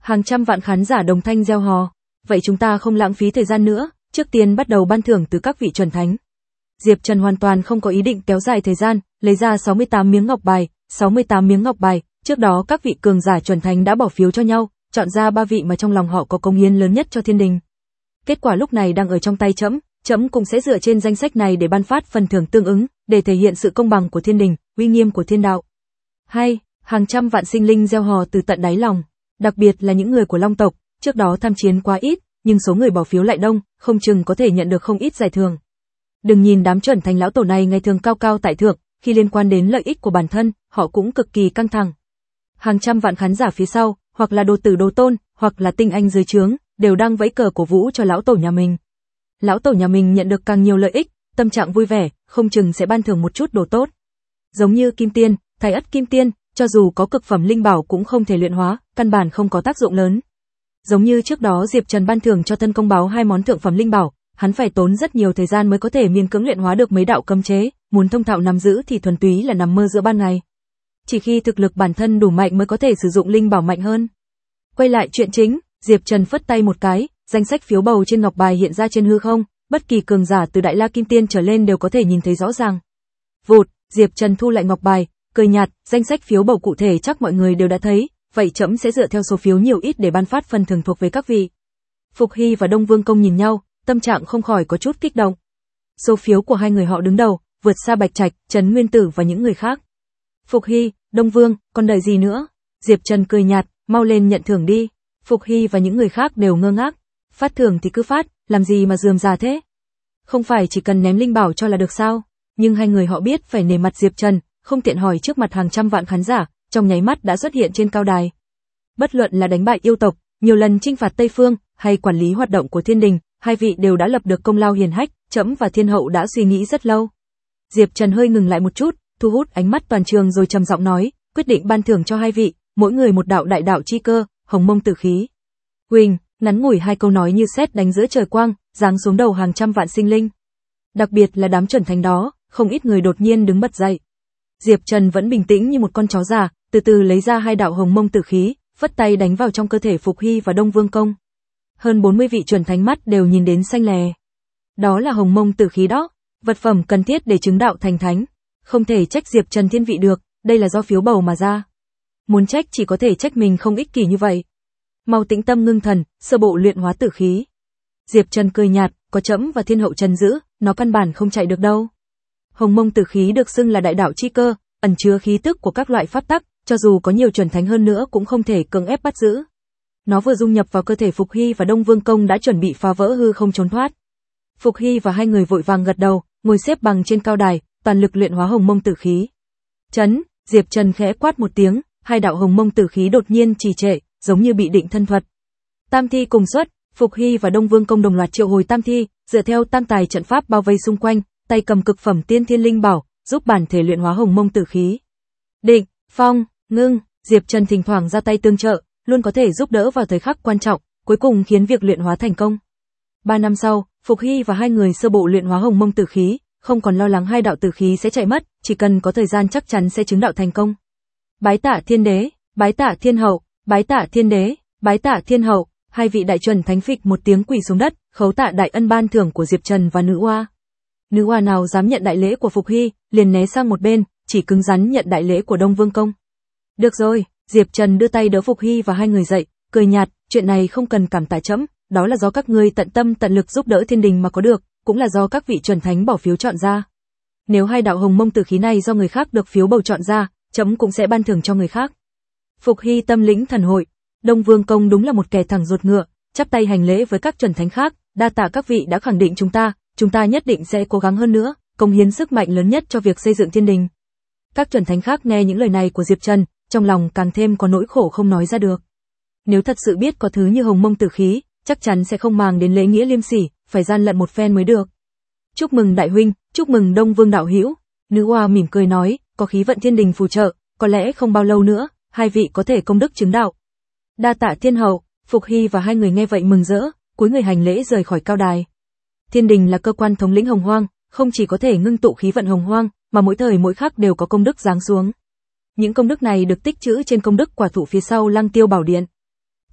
Hàng trăm vạn khán giả đồng thanh reo hò. Vậy chúng ta không lãng phí thời gian nữa, trước tiên bắt đầu ban thưởng từ các vị chuẩn thánh. Diệp Trần hoàn toàn không có ý định kéo dài thời gian, lấy ra sáu mươi tám miếng ngọc bài, sáu mươi tám miếng ngọc bài, trước đó các vị cường giả chuẩn thánh đã bỏ phiếu cho nhau, chọn ra ba vị mà trong lòng họ có cống hiến lớn nhất cho thiên đình. Kết quả lúc này đang ở trong tay trẫm, trẫm cũng sẽ dựa trên danh sách này để ban phát phần thưởng tương ứng, để thể hiện sự công bằng của thiên đình, uy nghiêm của thiên đạo. Hay, hàng trăm vạn sinh linh reo hò từ tận đáy lòng, đặc biệt là những người của Long tộc, trước đó tham chiến quá ít, nhưng số người bỏ phiếu lại đông, không chừng có thể nhận được không ít giải thưởng. Đừng nhìn đám chuẩn thánh lão tổ này ngày thường cao cao tại thượng, khi liên quan đến lợi ích của bản thân, họ cũng cực kỳ căng thẳng. Hàng trăm vạn khán giả phía sau, hoặc là đồ tử đồ tôn, hoặc là tinh anh dưới trướng, đều đang vẫy cờ cổ vũ cho lão tổ nhà mình. Lão tổ nhà mình nhận được càng nhiều lợi ích, tâm trạng vui vẻ, không chừng sẽ ban thưởng một chút đồ tốt. Giống như kim tiên, thái ất kim tiên, cho dù có cực phẩm linh bảo cũng không thể luyện hóa, căn bản không có tác dụng lớn. Giống như trước đó Diệp Trần ban thưởng cho thân công báo hai món thượng phẩm linh bảo, hắn phải tốn rất nhiều thời gian mới có thể miễn cưỡng luyện hóa được mấy đạo cấm chế, muốn thông thạo nắm giữ thì thuần túy là nằm mơ giữa ban ngày. Chỉ khi thực lực bản thân đủ mạnh mới có thể sử dụng linh bảo mạnh hơn. Quay lại chuyện chính, Diệp Trần phất tay một cái, danh sách phiếu bầu trên ngọc bài hiện ra trên hư không, bất kỳ cường giả từ Đại La Kim Tiên trở lên đều có thể nhìn thấy rõ ràng. Vụt, Diệp Trần thu lại ngọc bài, cười nhạt, danh sách phiếu bầu cụ thể chắc mọi người đều đã thấy, vậy trẫm sẽ dựa theo số phiếu nhiều ít để ban phát phần thưởng thuộc về các vị. Phục Hy và Đông Vương Công nhìn nhau, tâm trạng không khỏi có chút kích động. Số phiếu của hai người họ đứng đầu, vượt xa Bạch Trạch, Trấn Nguyên Tử và những người khác. Phục Hy, Đông Vương, còn đợi gì nữa? Diệp Trần cười nhạt, mau lên nhận thưởng đi. Phục Hy và những người khác đều ngơ ngác. Phát thưởng thì cứ phát, làm gì mà rườm rà thế? Không phải chỉ cần ném linh bảo cho là được sao? Nhưng hai người họ biết phải nể mặt Diệp Trần, không tiện hỏi trước mặt hàng trăm vạn khán giả, trong nháy mắt đã xuất hiện trên cao đài. Bất luận là đánh bại yêu tộc, nhiều lần chinh phạt Tây Phương, hay quản lý hoạt động của thiên đình, hai vị đều đã lập được công lao hiển hách, trẫm và thiên hậu đã suy nghĩ rất lâu. Diệp Trần hơi ngừng lại một chút, thu hút ánh mắt toàn trường rồi trầm giọng nói, quyết định ban thưởng cho hai vị, mỗi người một đạo đại đạo chi cơ, hồng mông tử khí. Huỳnh, ngắn ngủi hai câu nói như sét đánh giữa trời quang, giáng xuống đầu hàng trăm vạn sinh linh. Đặc biệt là đám chuẩn thánh đó, không ít người đột nhiên đứng bật dậy. Diệp Trần vẫn bình tĩnh như một con chó già, từ từ lấy ra hai đạo hồng mông tử khí, phất tay đánh vào trong cơ thể Phục Hy và Đông Vương Công. Hơn bốn mươi vị chuẩn thánh mắt đều nhìn đến xanh lè. Đó là hồng mông tử khí đó, vật phẩm cần thiết để chứng đạo thành thánh. Không thể trách Diệp Trần thiên vị được, đây là do phiếu bầu mà ra. Muốn trách chỉ có thể trách mình không ích kỷ như vậy. Mau tĩnh tâm ngưng thần, sơ bộ luyện hóa tử khí. Diệp Trần cười nhạt, có trẫm và thiên hậu trần giữ, nó căn bản không chạy được đâu. Hồng mông tử khí được xưng là đại đạo chi cơ, ẩn chứa khí tức của các loại pháp tắc, cho dù có nhiều chuẩn thánh hơn nữa cũng không thể cưỡng ép bắt giữ. Nó vừa dung nhập vào cơ thể Phục Hy và Đông Vương Công đã chuẩn bị phá vỡ hư không trốn thoát. Phục Hy và hai người vội vàng gật đầu, ngồi xếp bằng trên cao đài, toàn lực luyện hóa hồng mông tử khí. Chấn, Diệp Trần khẽ quát một tiếng, hai đạo hồng mông tử khí đột nhiên trì trệ, giống như bị định thân thuật. Tam thi cùng xuất, Phục Hy và Đông Vương Công đồng loạt triệu hồi tam thi, dựa theo tam tài trận pháp bao vây xung quanh, tay cầm cực phẩm tiên thiên linh bảo, giúp bản thể luyện hóa hồng mông tử khí. Định, phong, ngưng, Diệp Trần thỉnh thoảng ra tay tương trợ, luôn có thể giúp đỡ vào thời khắc quan trọng, cuối cùng khiến việc luyện hóa thành công. Ba năm sau, Phục Hy và hai người sơ bộ luyện hóa hồng mông tử khí, không còn lo lắng hai đạo tử khí sẽ chạy mất, chỉ cần có thời gian chắc chắn sẽ chứng đạo thành công. Bái tạ thiên đế, bái tạ thiên hậu, bái tạ thiên đế, bái tạ thiên hậu, hai vị đại chuẩn thánh phịch một tiếng quỳ xuống đất, khấu tạ đại ân ban thưởng của Diệp Trần và nữ oa. Nữ oa nào dám nhận đại lễ của Phục Hy, liền né sang một bên, chỉ cứng rắn nhận đại lễ của Đông Vương Công. Được rồi, Diệp Trần đưa tay đỡ Phục Hy và hai người dậy, cười nhạt, chuyện này không cần cảm tạ trẫm, đó là do các ngươi tận tâm tận lực giúp đỡ thiên đình mà có được, cũng là do các vị chuẩn thánh bỏ phiếu chọn ra. Nếu hai đạo hồng mông tử khí này do người khác được phiếu bầu chọn ra, trẫm cũng sẽ ban thưởng cho người khác. Phục Hy tâm lĩnh thần hội, Đông Vương Công đúng là một kẻ thẳng ruột ngựa, chắp tay hành lễ với các chuẩn thánh khác, đa tạ các vị đã khẳng định chúng ta, chúng ta nhất định sẽ cố gắng hơn nữa, cống hiến sức mạnh lớn nhất cho việc xây dựng thiên đình. Các chuẩn thánh khác nghe những lời này của Diệp Trần, trong lòng càng thêm có nỗi khổ không nói ra được. Nếu thật sự biết có thứ như hồng mông tử khí, chắc chắn sẽ không màng đến lễ nghĩa liêm sỉ, phải gian lận một phen mới được. Chúc mừng đại huynh, chúc mừng Đông Vương đạo hữu. Nữ oa mỉm cười nói, có khí vận thiên đình phù trợ, có lẽ không bao lâu nữa, hai vị có thể công đức chứng đạo. Đa tạ thiên hậu. Phục Hy và hai người nghe vậy mừng rỡ, cúi người hành lễ rời khỏi cao đài. Thiên đình là cơ quan thống lĩnh hồng hoang, không chỉ có thể ngưng tụ khí vận hồng hoang, mà mỗi thời mỗi khắc đều có công đức giáng xuống. Những công đức này được tích trữ trên công đức quả thụ phía sau Lăng Tiêu Bảo Điện.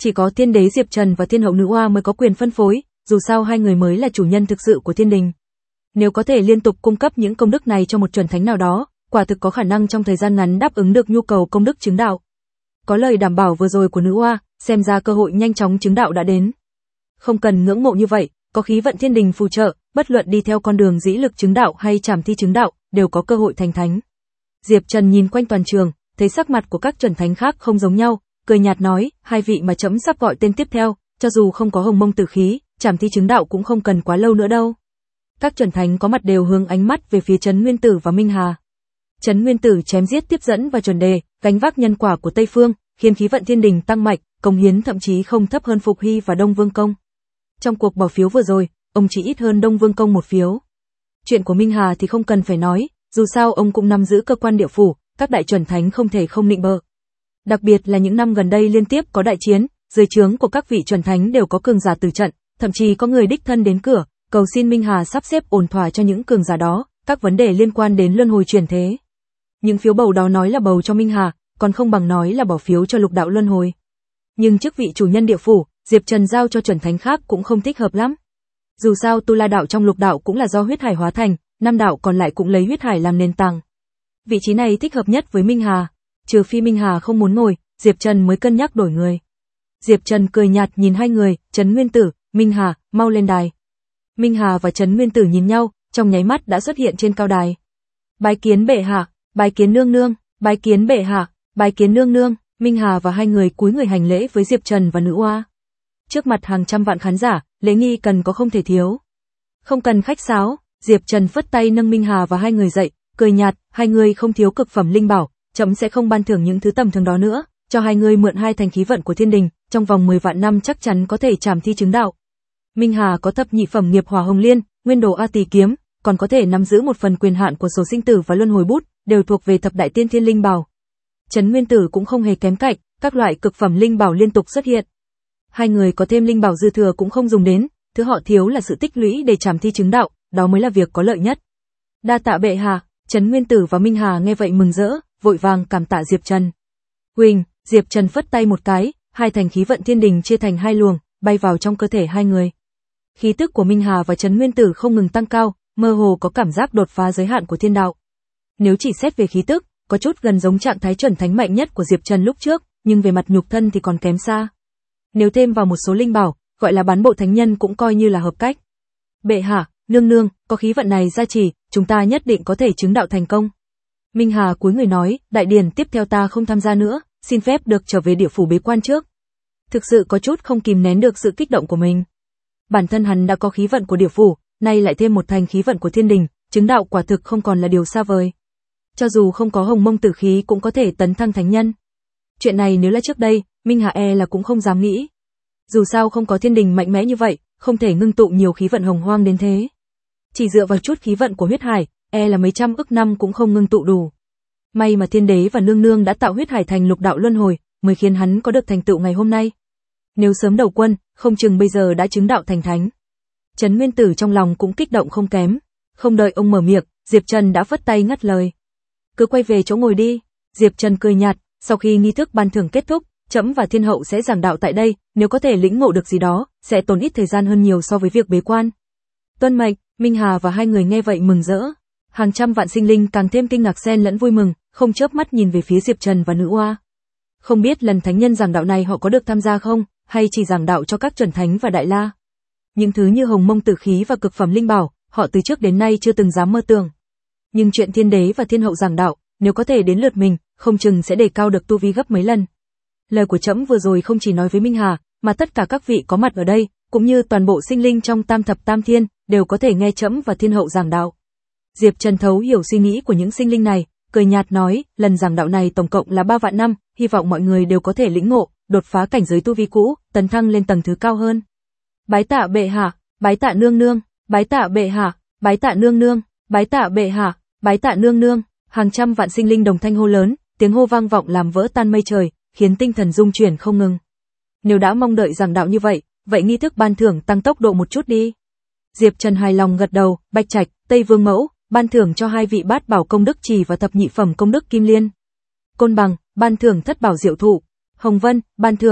Chỉ có Thiên đế Diệp Trần và Thiên hậu Nữ Oa mới có quyền phân phối, dù sao hai người mới là chủ nhân thực sự của thiên đình. Nếu có thể liên tục cung cấp những công đức này cho một chuẩn thánh nào đó, quả thực có khả năng trong thời gian ngắn đáp ứng được nhu cầu công đức chứng đạo. Có lời đảm bảo vừa rồi của Nữ Oa, xem ra cơ hội nhanh chóng chứng đạo đã đến. Không cần ngưỡng mộ như vậy, có khí vận thiên đình phù trợ, bất luận đi theo con đường dĩ lực chứng đạo hay trảm thi chứng đạo, đều có cơ hội thành thánh. Diệp Trần nhìn quanh toàn trường, thấy sắc mặt của các chuẩn thánh khác không giống nhau, cười nhạt nói, hai vị mà trẫm sắp gọi tên tiếp theo, cho dù không có hồng mông tử khí, trảm thi chứng đạo cũng không cần quá lâu nữa đâu. Các chuẩn thánh có mặt đều hướng ánh mắt về phía Trấn Nguyên Tử và Minh Hà. Trấn Nguyên Tử chém giết tiếp dẫn và chuẩn đề, gánh vác nhân quả của Tây Phương, khiến khí vận thiên đình tăng mạnh, công hiến thậm chí không thấp hơn Phục Hy và Đông Vương Công. Trong cuộc bỏ phiếu vừa rồi, ông chỉ ít hơn Đông Vương Công một phiếu. Chuyện của Minh Hà thì không cần phải nói, dù sao ông cũng nắm giữ cơ quan địa phủ, các đại chuẩn thánh không thể không nịnh bợ. Đặc biệt là những năm gần đây liên tiếp có đại chiến, dưới trướng của các vị chuẩn thánh đều có cường giả từ trận, thậm chí có người đích thân đến cửa, cầu xin Minh Hà sắp xếp ổn thỏa cho những cường giả đó, các vấn đề liên quan đến luân hồi chuyển thế. Những phiếu bầu đó nói là bầu cho Minh Hà, còn không bằng nói là bỏ phiếu cho lục đạo luân hồi. Nhưng chức vị chủ nhân địa phủ, Diệp Trần giao cho chuẩn thánh khác cũng không thích hợp lắm. Dù sao Tu La đạo trong lục đạo cũng là do huyết hải hóa thành, năm đạo còn lại cũng lấy huyết hải làm nền tảng. Vị trí này thích hợp nhất với Minh Hà, trừ phi Minh Hà không muốn ngồi, Diệp Trần mới cân nhắc đổi người. Diệp Trần cười nhạt nhìn hai người, Trấn Nguyên Tử, Minh Hà, mau lên đài. Minh Hà và Trấn Nguyên Tử nhìn nhau, trong nháy mắt đã xuất hiện trên cao đài. Bái kiến bệ hạ, bái kiến nương nương, bái kiến bệ hạ, bái kiến nương nương. Minh Hà và hai người cúi người hành lễ với Diệp Trần và Nữ Oa. Trước mặt hàng trăm vạn khán giả, lễ nghi cần có không thể thiếu. Không cần khách sáo, Diệp Trần phất tay nâng Minh Hà và hai người dậy, cười nhạt, hai người không thiếu cực phẩm linh bảo, trẫm sẽ không ban thưởng những thứ tầm thường đó nữa, cho hai người mượn hai thành khí vận của thiên đình, trong vòng mười vạn năm chắc chắn có thể trảm thi chứng đạo. Minh Hà có thập nhị phẩm nghiệp hỏa hồng liên, nguyên đồ A Tỳ kiếm, còn có thể nắm giữ một phần quyền hạn của sổ sinh tử và luân hồi bút, đều thuộc về thập đại tiên thiên linh bảo. Trấn Nguyên Tử cũng không hề kém cạnh, các loại cực phẩm linh bảo liên tục xuất hiện. Hai người có thêm linh bảo dư thừa cũng không dùng đến, thứ họ thiếu là sự tích lũy để trảm thi chứng đạo, đó mới là việc có lợi nhất. Đa tạ bệ hạ. Trấn Nguyên Tử và Minh Hà nghe vậy mừng rỡ, vội vàng cảm tạ Diệp Trần. Huỳnh, Diệp Trần phất tay một cái, hai thành khí vận thiên đình chia thành hai luồng, bay vào trong cơ thể hai người. Khí tức của Minh Hà và Trấn Nguyên Tử không ngừng tăng cao, mơ hồ có cảm giác đột phá giới hạn của thiên đạo. Nếu chỉ xét về khí tức, có chút gần giống trạng thái chuẩn thánh mạnh nhất của Diệp Trần lúc trước, nhưng về mặt nhục thân thì còn kém xa. Nếu thêm vào một số linh bảo, gọi là bán bộ thánh nhân cũng coi như là hợp cách. Bệ hạ, nương nương, có khí vận này gia trì, chúng ta nhất định có thể chứng đạo thành công. Minh Hà cúi người nói, đại điển tiếp theo ta không tham gia nữa, xin phép được trở về địa phủ bế quan trước. Thực sự có chút không kìm nén được sự kích động của mình. Bản thân hắn đã có khí vận của địa phủ, nay lại thêm một thành khí vận của thiên đình, chứng đạo quả thực không còn là điều xa vời. Cho dù không có hồng mông tử khí cũng có thể tấn thăng thánh nhân. Chuyện này nếu là trước đây, Minh Hà e là cũng không dám nghĩ. Dù sao không có thiên đình mạnh mẽ như vậy, không thể ngưng tụ nhiều khí vận hồng hoang đến thế. Chỉ dựa vào chút khí vận của huyết hải, e là mấy trăm ức năm cũng không ngưng tụ đủ. May mà thiên đế và nương nương đã tạo huyết hải thành lục đạo luân hồi, mới khiến hắn có được thành tựu ngày hôm nay. Nếu sớm đầu quân, không chừng bây giờ đã chứng đạo thành thánh. Trấn Nguyên Tử trong lòng cũng kích động không kém. Không đợi ông mở miệng, Diệp Trần đã phất tay ngắt lời. Cứ quay về chỗ ngồi đi. Diệp Trần cười nhạt, sau khi nghi thức ban thưởng kết thúc, trẫm và thiên hậu sẽ giảng đạo tại đây, nếu có thể lĩnh ngộ được gì đó, sẽ tốn ít thời gian hơn nhiều so với việc bế quan. Tuân mệnh. Minh Hà và hai người nghe vậy mừng rỡ. Hàng trăm vạn sinh linh càng thêm kinh ngạc xen lẫn vui mừng, không chớp mắt nhìn về phía Diệp Trần và Nữ Oa. Không biết lần thánh nhân giảng đạo này họ có được tham gia không, hay chỉ giảng đạo cho các chuẩn thánh và đại la. Những thứ như hồng mông tử khí và cực phẩm linh bảo, họ từ trước đến nay chưa từng dám mơ tưởng. Nhưng chuyện thiên đế và thiên hậu giảng đạo, nếu có thể đến lượt mình, không chừng sẽ đề cao được tu vi gấp mấy lần. Lời của trẫm vừa rồi không chỉ nói với Minh Hà, mà tất cả các vị có mặt ở đây, cũng như toàn bộ sinh linh trong tam thập tam thiên, đều có thể nghe trẫm và thiên hậu giảng đạo. Diệp Trần thấu hiểu suy nghĩ của những sinh linh này, cười nhạt nói, lần giảng đạo này tổng cộng là ba vạn năm, hy vọng mọi người đều có thể lĩnh ngộ, đột phá cảnh giới tu vi cũ, tấn thăng lên tầng thứ cao hơn. Bái tạ bệ hạ, bái tạ nương nương, bái tạ bệ hạ, bái tạ nương nương, bái tạ bệ hạ, bái tạ nương nương. Hàng trăm vạn sinh linh đồng thanh hô lớn, tiếng hô vang vọng làm vỡ tan mây trời, khiến tinh thần rung chuyển không ngừng. Nếu đã mong đợi giảng đạo như vậy, vậy nghi thức ban thưởng tăng tốc độ một chút đi. Diệp Trần hài lòng gật đầu, Bạch Trạch, Tây Vương Mẫu, ban thưởng cho hai vị bát bảo công đức trì và thập nhị phẩm công đức kim liên. Côn Bằng, ban thưởng thất bảo diệu thụ. Hồng Vân, ban thưởng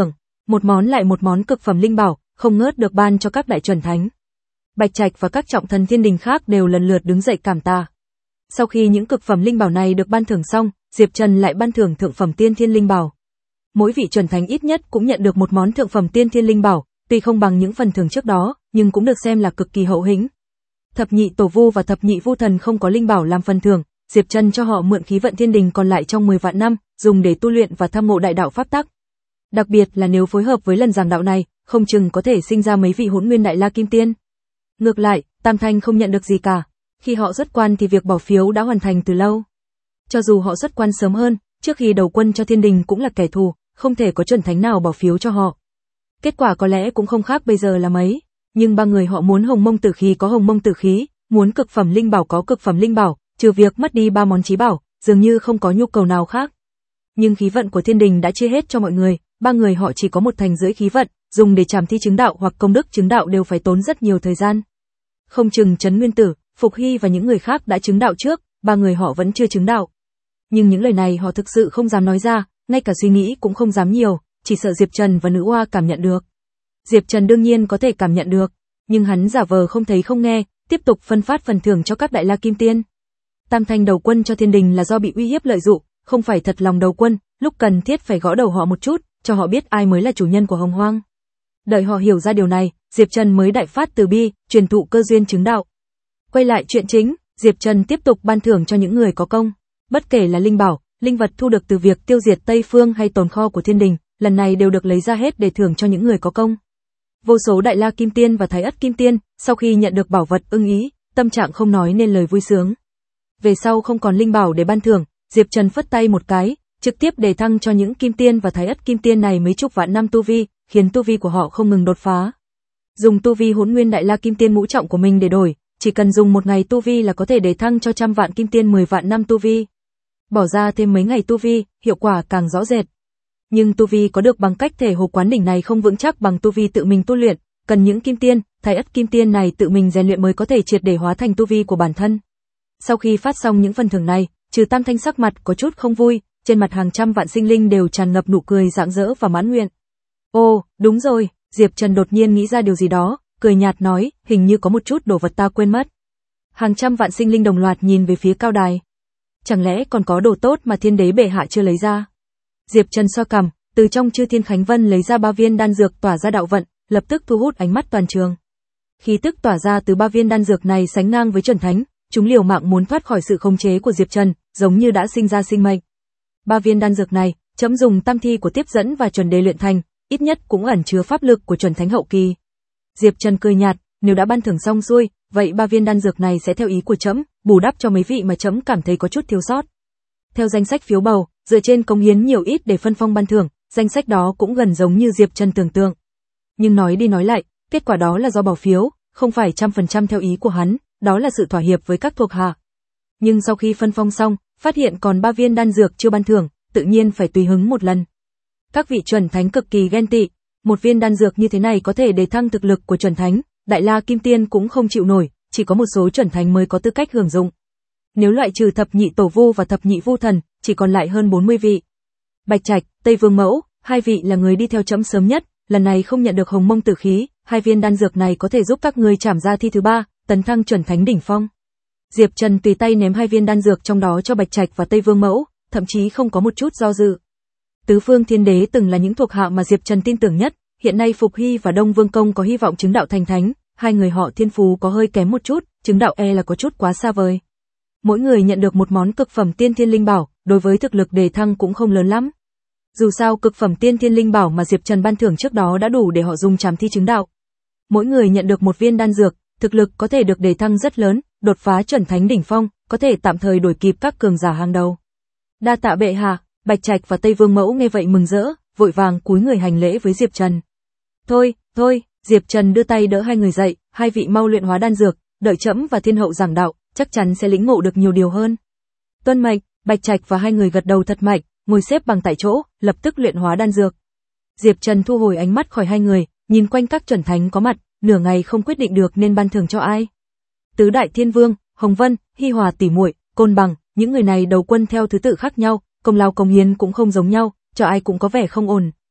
Một món lại một món cực phẩm linh bảo, không ngớt được ban cho các đại chuẩn thánh. Bạch Trạch và các trọng thần thiên đình khác đều lần lượt đứng dậy cảm tạ. Sau khi những cực phẩm linh bảo này được ban thưởng xong, Diệp Trần lại ban thưởng thượng phẩm tiên thiên linh bảo. Mỗi vị chuẩn thánh ít nhất cũng nhận được một món thượng phẩm tiên thiên linh bảo, tuy không bằng những phần thưởng trước đó, nhưng cũng được xem là cực kỳ hậu hĩnh. Thập nhị tổ vu và thập nhị vu thần không có linh bảo làm phần thưởng, Diệp Trần cho họ mượn khí vận thiên đình còn lại trong mười vạn năm, dùng để tu luyện và tham ngộ đại đạo pháp tắc. Đặc biệt là nếu phối hợp với lần giảng đạo này, không chừng có thể sinh ra mấy vị hỗn nguyên đại la kim tiên. Ngược lại, Tam Thanh không nhận được gì cả. Khi họ xuất quan thì việc bỏ phiếu đã hoàn thành từ lâu. Cho dù họ xuất quan sớm hơn, trước khi đầu quân cho thiên đình cũng là kẻ thù, không thể có chuẩn thánh nào bỏ phiếu cho họ. Kết quả có lẽ cũng không khác bây giờ là mấy, nhưng ba người họ muốn hồng mông tử khí có hồng mông tử khí, muốn cực phẩm linh bảo có cực phẩm linh bảo, trừ việc mất đi ba món chí bảo, dường như không có nhu cầu nào khác. Nhưng khí vận của thiên đình đã chia hết cho mọi người, ba người họ chỉ có một thành rưỡi khí vận, dùng để trảm thi chứng đạo hoặc công đức chứng đạo đều phải tốn rất nhiều thời gian. Không chừng Trấn Nguyên Tử, Phục Hy và những người khác đã chứng đạo trước, ba người họ vẫn chưa chứng đạo. Nhưng những lời này họ thực sự không dám nói ra, ngay cả suy nghĩ cũng không dám nhiều, chỉ sợ Diệp Trần và Nữ Oa cảm nhận được. Diệp Trần đương nhiên có thể cảm nhận được, nhưng hắn giả vờ không thấy không nghe, tiếp tục phân phát phần thưởng cho các đại la kim tiên. Tam Thanh đầu quân cho thiên đình là do bị uy hiếp lợi dụng, không phải thật lòng đầu quân, lúc cần thiết phải gõ đầu họ một chút, cho họ biết ai mới là chủ nhân của Hồng Hoang. Đợi họ hiểu ra điều này, Diệp Trần mới đại phát từ bi, truyền thụ cơ duyên chứng đạo. Quay lại chuyện chính, Diệp Trần tiếp tục ban thưởng cho những người có công. Bất kể là linh bảo, linh vật thu được từ việc tiêu diệt Tây Phương hay tồn kho của thiên đình, lần này đều được lấy ra hết để thưởng cho những người có công. Vô số đại la kim tiên và thái ất kim tiên, sau khi nhận được bảo vật ưng ý, tâm trạng không nói nên lời vui sướng. Về sau không còn linh bảo để ban thưởng, Diệp Trần phất tay một cái, trực tiếp đề thăng cho những kim tiên và thái ất kim tiên này mấy chục vạn năm tu vi, khiến tu vi của họ không ngừng đột phá. Dùng tu vi hỗn nguyên đại la kim tiên ngũ trọng của mình để đổi, chỉ cần dùng một ngày tu vi là có thể đề thăng cho trăm vạn kim tiên mười vạn năm tu vi. Bỏ ra thêm mấy ngày tu vi, hiệu quả càng rõ rệt. Nhưng tu vi có được bằng cách thể hồ quán đỉnh này không vững chắc bằng tu vi tự mình tu luyện, cần những kim tiên, thái ất kim tiên này tự mình rèn luyện mới có thể triệt để hóa thành tu vi của bản thân. Sau khi phát xong những phần thưởng này, trừ Tam Thanh sắc mặt có chút không vui, trên mặt hàng trăm vạn sinh linh đều tràn ngập nụ cười rạng rỡ và mãn nguyện. Ô, đúng rồi, Diệp Trần đột nhiên nghĩ ra điều gì đó, cười nhạt nói, hình như có một chút đồ vật ta quên mất. Hàng trăm vạn sinh linh đồng loạt nhìn về phía cao đài. Chẳng lẽ còn có đồ tốt mà thiên đế bệ hạ chưa lấy ra? Diệp Trần xoa cằm, từ trong Chư Thiên Khánh Vân lấy ra ba viên đan dược tỏa ra đạo vận, lập tức thu hút ánh mắt toàn trường. Khí tức tỏa ra từ ba viên đan dược này sánh ngang với chuẩn thánh, chúng liều mạng muốn thoát khỏi sự khống chế của Diệp Trần, giống như đã sinh ra sinh mệnh. Ba viên đan dược này, chấm dùng tam thi của tiếp dẫn và chuẩn đề luyện thành, ít nhất cũng ẩn chứa pháp lực của chuẩn thánh hậu kỳ. Diệp Trần cười nhạt, nếu đã ban thưởng xong xuôi, vậy ba viên đan dược này sẽ theo ý của trẫm, bù đắp cho mấy vị mà trẫm cảm thấy có chút thiếu sót. Theo danh sách phiếu bầu, dựa trên cống hiến nhiều ít để phân phong ban thưởng, danh sách đó cũng gần giống như Diệp Trần tưởng tượng. Nhưng nói đi nói lại, kết quả đó là do bỏ phiếu, không phải trăm phần trăm theo ý của hắn, đó là sự thỏa hiệp với các thuộc hạ. Nhưng sau khi phân phong xong, phát hiện còn ba viên đan dược chưa ban thưởng, tự nhiên phải tùy hứng một lần. Các vị chuẩn thánh cực kỳ ghen tị, một viên đan dược như thế này có thể đề thăng thực lực của chuẩn thánh, đại la kim tiên cũng không chịu nổi, chỉ có một số chuẩn thánh mới có tư cách hưởng dụng. Nếu loại trừ thập nhị tổ vu và thập nhị vu thần, chỉ còn lại hơn bốn mươi vị. Bạch Trạch, Tây Vương Mẫu, hai vị là người đi theo trẫm sớm nhất, lần này không nhận được hồng mông tử khí, hai viên đan dược này có thể giúp các ngươi trảm ra thi thứ ba, tấn thăng chuẩn thánh đỉnh phong. Diệp Trần tùy tay ném hai viên đan dược trong đó cho Bạch Trạch và Tây Vương Mẫu, thậm chí không có một chút do dự. Tứ phương thiên đế từng là những thuộc hạ mà Diệp Trần tin tưởng nhất, hiện nay Phục Hy và Đông Vương Công có hy vọng chứng đạo thành thánh, hai người họ thiên phú có hơi kém một chút, chứng đạo e là có chút quá xa vời. Mỗi người nhận được một món cực phẩm tiên thiên linh bảo, đối với thực lực đề thăng cũng không lớn lắm. Dù sao cực phẩm tiên thiên linh bảo mà Diệp Trần ban thưởng trước đó đã đủ để họ dùng trảm thi chứng đạo. Mỗi người nhận được một viên đan dược, thực lực có thể được đề thăng rất lớn, đột phá chuẩn thánh đỉnh phong, có thể tạm thời đuổi kịp các cường giả hàng đầu. Đa tạ bệ hạ. Bạch Trạch và Tây Vương Mẫu nghe vậy mừng rỡ, vội vàng cúi người hành lễ với Diệp Trần. Thôi, thôi, Diệp Trần đưa tay đỡ hai người dậy, hai vị mau luyện hóa đan dược, đợi trẫm và thiên hậu giảng đạo, chắc chắn sẽ lĩnh ngộ được nhiều điều hơn. Tuân mệnh, Bạch Trạch và hai người gật đầu thật mạnh, ngồi xếp bằng tại chỗ, lập tức luyện hóa đan dược. Diệp Trần thu hồi ánh mắt khỏi hai người, nhìn quanh các chuẩn thánh có mặt, nửa ngày không quyết định được nên ban thưởng cho ai. Tứ đại thiên vương, Hồng Vân, Hi Hòa tỷ muội, Côn Bằng, những người này đầu quân theo thứ tự khác nhau, công lao công hiến cũng không giống nhau, cho ai cũng có vẻ không ổn.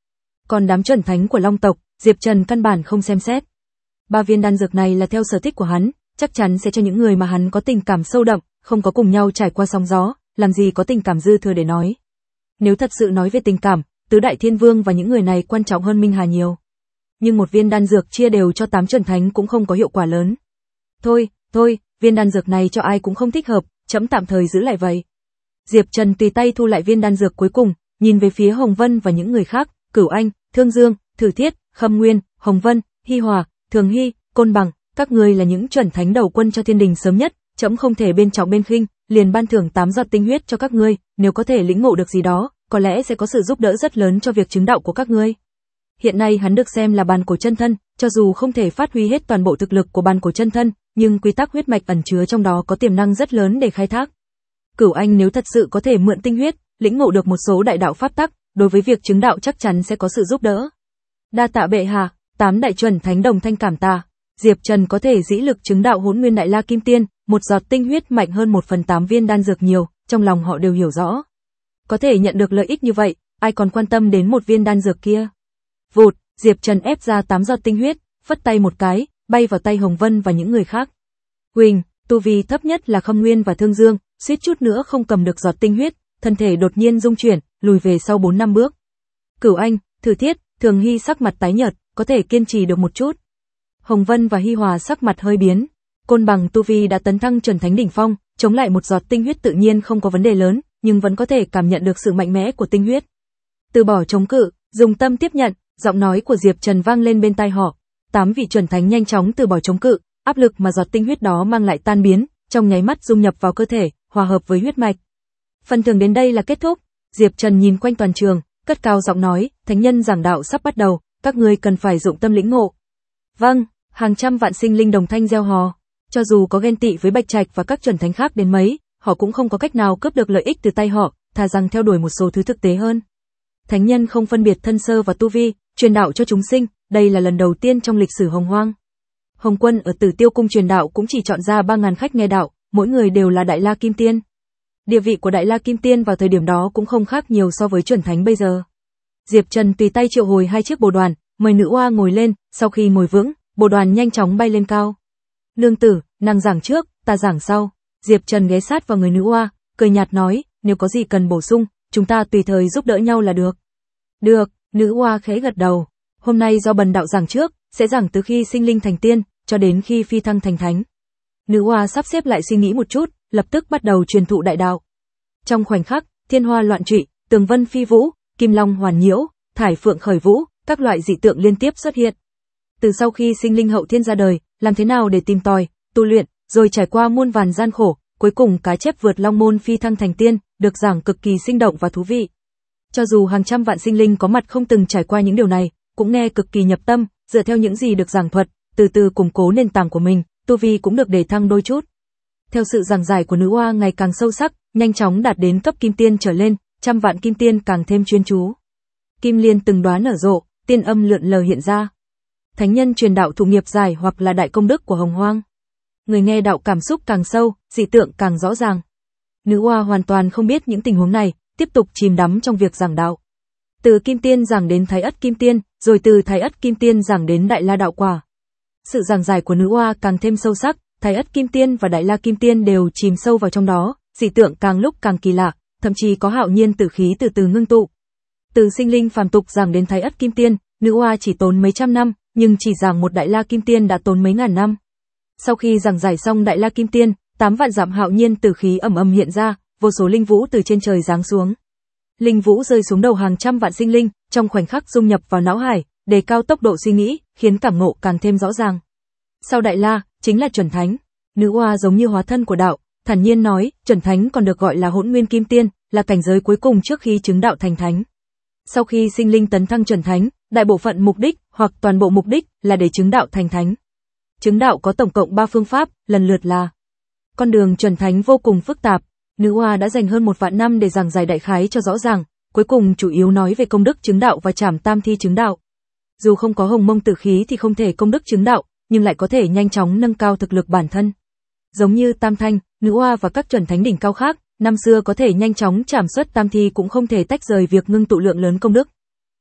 Còn đám chuẩn thánh của Long tộc, Diệp Trần căn bản không xem xét. Ba viên đan dược này là theo sở thích của hắn, chắc chắn sẽ cho những người mà hắn có tình cảm sâu đậm, không có cùng nhau trải qua sóng gió, làm gì có tình cảm dư thừa để nói. Nếu thật sự nói về tình cảm, Tứ Đại Thiên Vương và những người này quan trọng hơn Minh Hà nhiều. Nhưng một viên đan dược chia đều cho tám chuẩn thánh cũng không có hiệu quả lớn. Thôi, thôi, viên đan dược này cho ai cũng không thích hợp, trẫm tạm thời giữ lại vậy. Diệp Trần tùy tay thu lại viên đan dược cuối cùng, nhìn về phía Hồng Vân và những người khác, Cửu Anh, Thương Dương, Thử Thiết, Khâm Nguyên, Hồng Vân, Hi Hòa, Thường Hy, Côn Bằng, các ngươi là những chuẩn thánh đầu quân cho thiên đình sớm nhất, trẫm không thể bên trọng bên khinh, liền ban thưởng tám giọt tinh huyết cho các ngươi, nếu có thể lĩnh ngộ được gì đó, có lẽ sẽ có sự giúp đỡ rất lớn cho việc chứng đạo của các ngươi. Hiện nay hắn được xem là bàn cổ chân thân, cho dù không thể phát huy hết toàn bộ thực lực của bàn cổ chân thân, nhưng quy tắc huyết mạch ẩn chứa trong đó có tiềm năng rất lớn để khai thác. Cửu Anh nếu thật sự có thể mượn tinh huyết, lĩnh ngộ được một số đại đạo pháp tắc, đối với việc chứng đạo chắc chắn sẽ có sự giúp đỡ. Đa tạ bệ hạ, tám đại chuẩn thánh đồng thanh cảm tạ. Diệp Trần có thể dĩ lực chứng đạo Hỗn Nguyên Đại La Kim Tiên, một giọt tinh huyết mạnh hơn một phần tám viên đan dược nhiều, trong lòng họ đều hiểu rõ. Có thể nhận được lợi ích như vậy, ai còn quan tâm đến một viên đan dược kia. Vụt, Diệp Trần ép ra tám giọt tinh huyết, phất tay một cái, bay vào tay Hồng Vân và những người khác. Huỳnh, tu vi thấp nhất là Khâm Nguyên và Thương Dương, suýt chút nữa không cầm được giọt tinh huyết, thân thể đột nhiên rung chuyển, lùi về sau bốn năm bước. Cửu Anh, Thử Thiết, Thường Hy sắc mặt tái nhợt, có thể kiên trì được một chút. Hồng Vân và Hi Hòa sắc mặt hơi biến. Côn Bằng tu vi đã tấn thăng chuẩn thánh đỉnh phong, chống lại một giọt tinh huyết tự nhiên không có vấn đề lớn, nhưng vẫn có thể cảm nhận được sự mạnh mẽ của tinh huyết. Từ bỏ chống cự, dùng tâm tiếp nhận, giọng nói của Diệp Trần vang lên bên tai họ. Tám vị chuẩn thánh nhanh chóng từ bỏ chống cự, áp lực mà giọt tinh huyết đó mang lại tan biến, trong nháy mắt dung nhập vào cơ thể, hòa hợp với huyết mạch. Phần thưởng đến đây là kết thúc. Diệp Trần nhìn quanh toàn trường, cất cao giọng nói, thánh nhân giảng đạo sắp bắt đầu, các ngươi cần phải dụng tâm lĩnh ngộ. Vâng, hàng trăm vạn sinh linh đồng thanh reo hò. Cho dù có ghen tị với Bạch Trạch và các chuẩn thánh khác đến mấy, họ cũng không có cách nào cướp được lợi ích từ tay họ, thà rằng theo đuổi một số thứ thực tế hơn. Thánh nhân không phân biệt thân sơ và tu vi, truyền đạo cho chúng sinh, đây là lần đầu tiên trong lịch sử Hồng Hoang. Hồng Quân ở Tử Tiêu cung truyền đạo cũng chỉ chọn ra ba nghìn khách nghe đạo, mỗi người đều là Đại La Kim Tiên. Địa vị của Đại La Kim Tiên vào thời điểm đó cũng không khác nhiều so với chuẩn thánh bây giờ. Diệp Trần tùy tay triệu hồi hai chiếc bồ đoàn, mời nữ oa ngồi lên, sau khi ngồi vững, bồ đoàn nhanh chóng bay lên cao. Nương tử, nàng giảng trước, ta giảng sau. Diệp Trần ghé sát vào người nữ oa, cười nhạt nói, nếu có gì cần bổ sung, chúng ta tùy thời giúp đỡ nhau là được. Được, nữ oa khẽ gật đầu. Hôm nay do bần đạo giảng trước, sẽ giảng từ khi sinh linh thành tiên, cho đến khi phi thăng thành thánh. Nữ oa sắp xếp lại suy nghĩ một chút, lập tức bắt đầu truyền thụ đại đạo. Trong khoảnh khắc, thiên hoa loạn trụy, tường vân phi vũ, kim long hoàn nhiễu, thải phượng khởi vũ, các loại dị tượng liên tiếp xuất hiện. Từ sau khi sinh linh hậu thiên ra đời, làm thế nào để tìm tòi, tu luyện, rồi trải qua muôn vàn gian khổ, cuối cùng cá chép vượt long môn phi thăng thành tiên, được giảng cực kỳ sinh động và thú vị. Cho dù hàng trăm vạn sinh linh có mặt không từng trải qua những điều này, cũng nghe cực kỳ nhập tâm, dựa theo những gì được giảng thuật, từ từ củng cố nền tảng của mình, tu vi cũng được đề thăng đôi chút. Theo sự giảng giải của nữ oa ngày càng sâu sắc, nhanh chóng đạt đến cấp kim tiên trở lên, trăm vạn kim tiên càng thêm chuyên chú. Kim liên từng đóa nở rộ, tiên âm lượn lờ hiện ra. Thánh nhân truyền đạo thủ nghiệp giải hoặc là đại công đức của Hồng Hoang. Người nghe đạo cảm xúc càng sâu, dị tượng càng rõ ràng. Nữ oa hoàn toàn không biết những tình huống này, tiếp tục chìm đắm trong việc giảng đạo. Từ kim tiên giảng đến thái ất kim tiên, rồi từ thái ất kim tiên giảng đến đại la đạo quả. Sự giảng giải của nữ oa càng thêm sâu sắc, thái ất kim tiên và đại la kim tiên đều chìm sâu vào trong đó, dị tượng càng lúc càng kỳ lạ, thậm chí có hạo nhiên tử khí từ từ ngưng tụ. Từ sinh linh phàm tục giảng đến thái ất kim tiên, nữ oa chỉ tốn mấy trăm năm, nhưng chỉ giảng một đại la kim tiên đã tốn mấy ngàn năm. Sau khi giảng giải xong đại la kim tiên, tám vạn dặm hạo nhiên tử khí ầm ầm hiện ra, vô số linh vũ từ trên trời giáng xuống. Linh vũ rơi xuống đầu hàng trăm vạn sinh linh, trong khoảnh khắc dung nhập vào não hải, đề cao tốc độ suy nghĩ, khiến cảm ngộ càng thêm rõ ràng. Sau đại la, chính là chuẩn thánh. Nữ oa giống như hóa thân của đạo, thản nhiên nói, chuẩn thánh còn được gọi là hỗn nguyên kim tiên, là cảnh giới cuối cùng trước khi chứng đạo thành thánh. Sau khi sinh linh tấn thăng chuẩn thánh, đại bộ phận mục đích hoặc toàn bộ mục đích là để chứng đạo thành thánh. Chứng đạo có tổng cộng ba phương pháp, lần lượt là: con đường chuẩn thánh vô cùng phức tạp, nữ oa đã dành hơn một vạn năm để giảng giải đại khái cho rõ ràng, cuối cùng chủ yếu nói về công đức chứng đạo và trảm tam thi chứng đạo. Dù không có hồng mông tử khí thì không thể công đức chứng đạo, nhưng lại có thể nhanh chóng nâng cao thực lực bản thân. Giống như tam thanh, nữ oa và các chuẩn thánh đỉnh cao khác, năm xưa có thể nhanh chóng trảm xuất tam thi cũng không thể tách rời việc ngưng tụ lượng lớn công đức.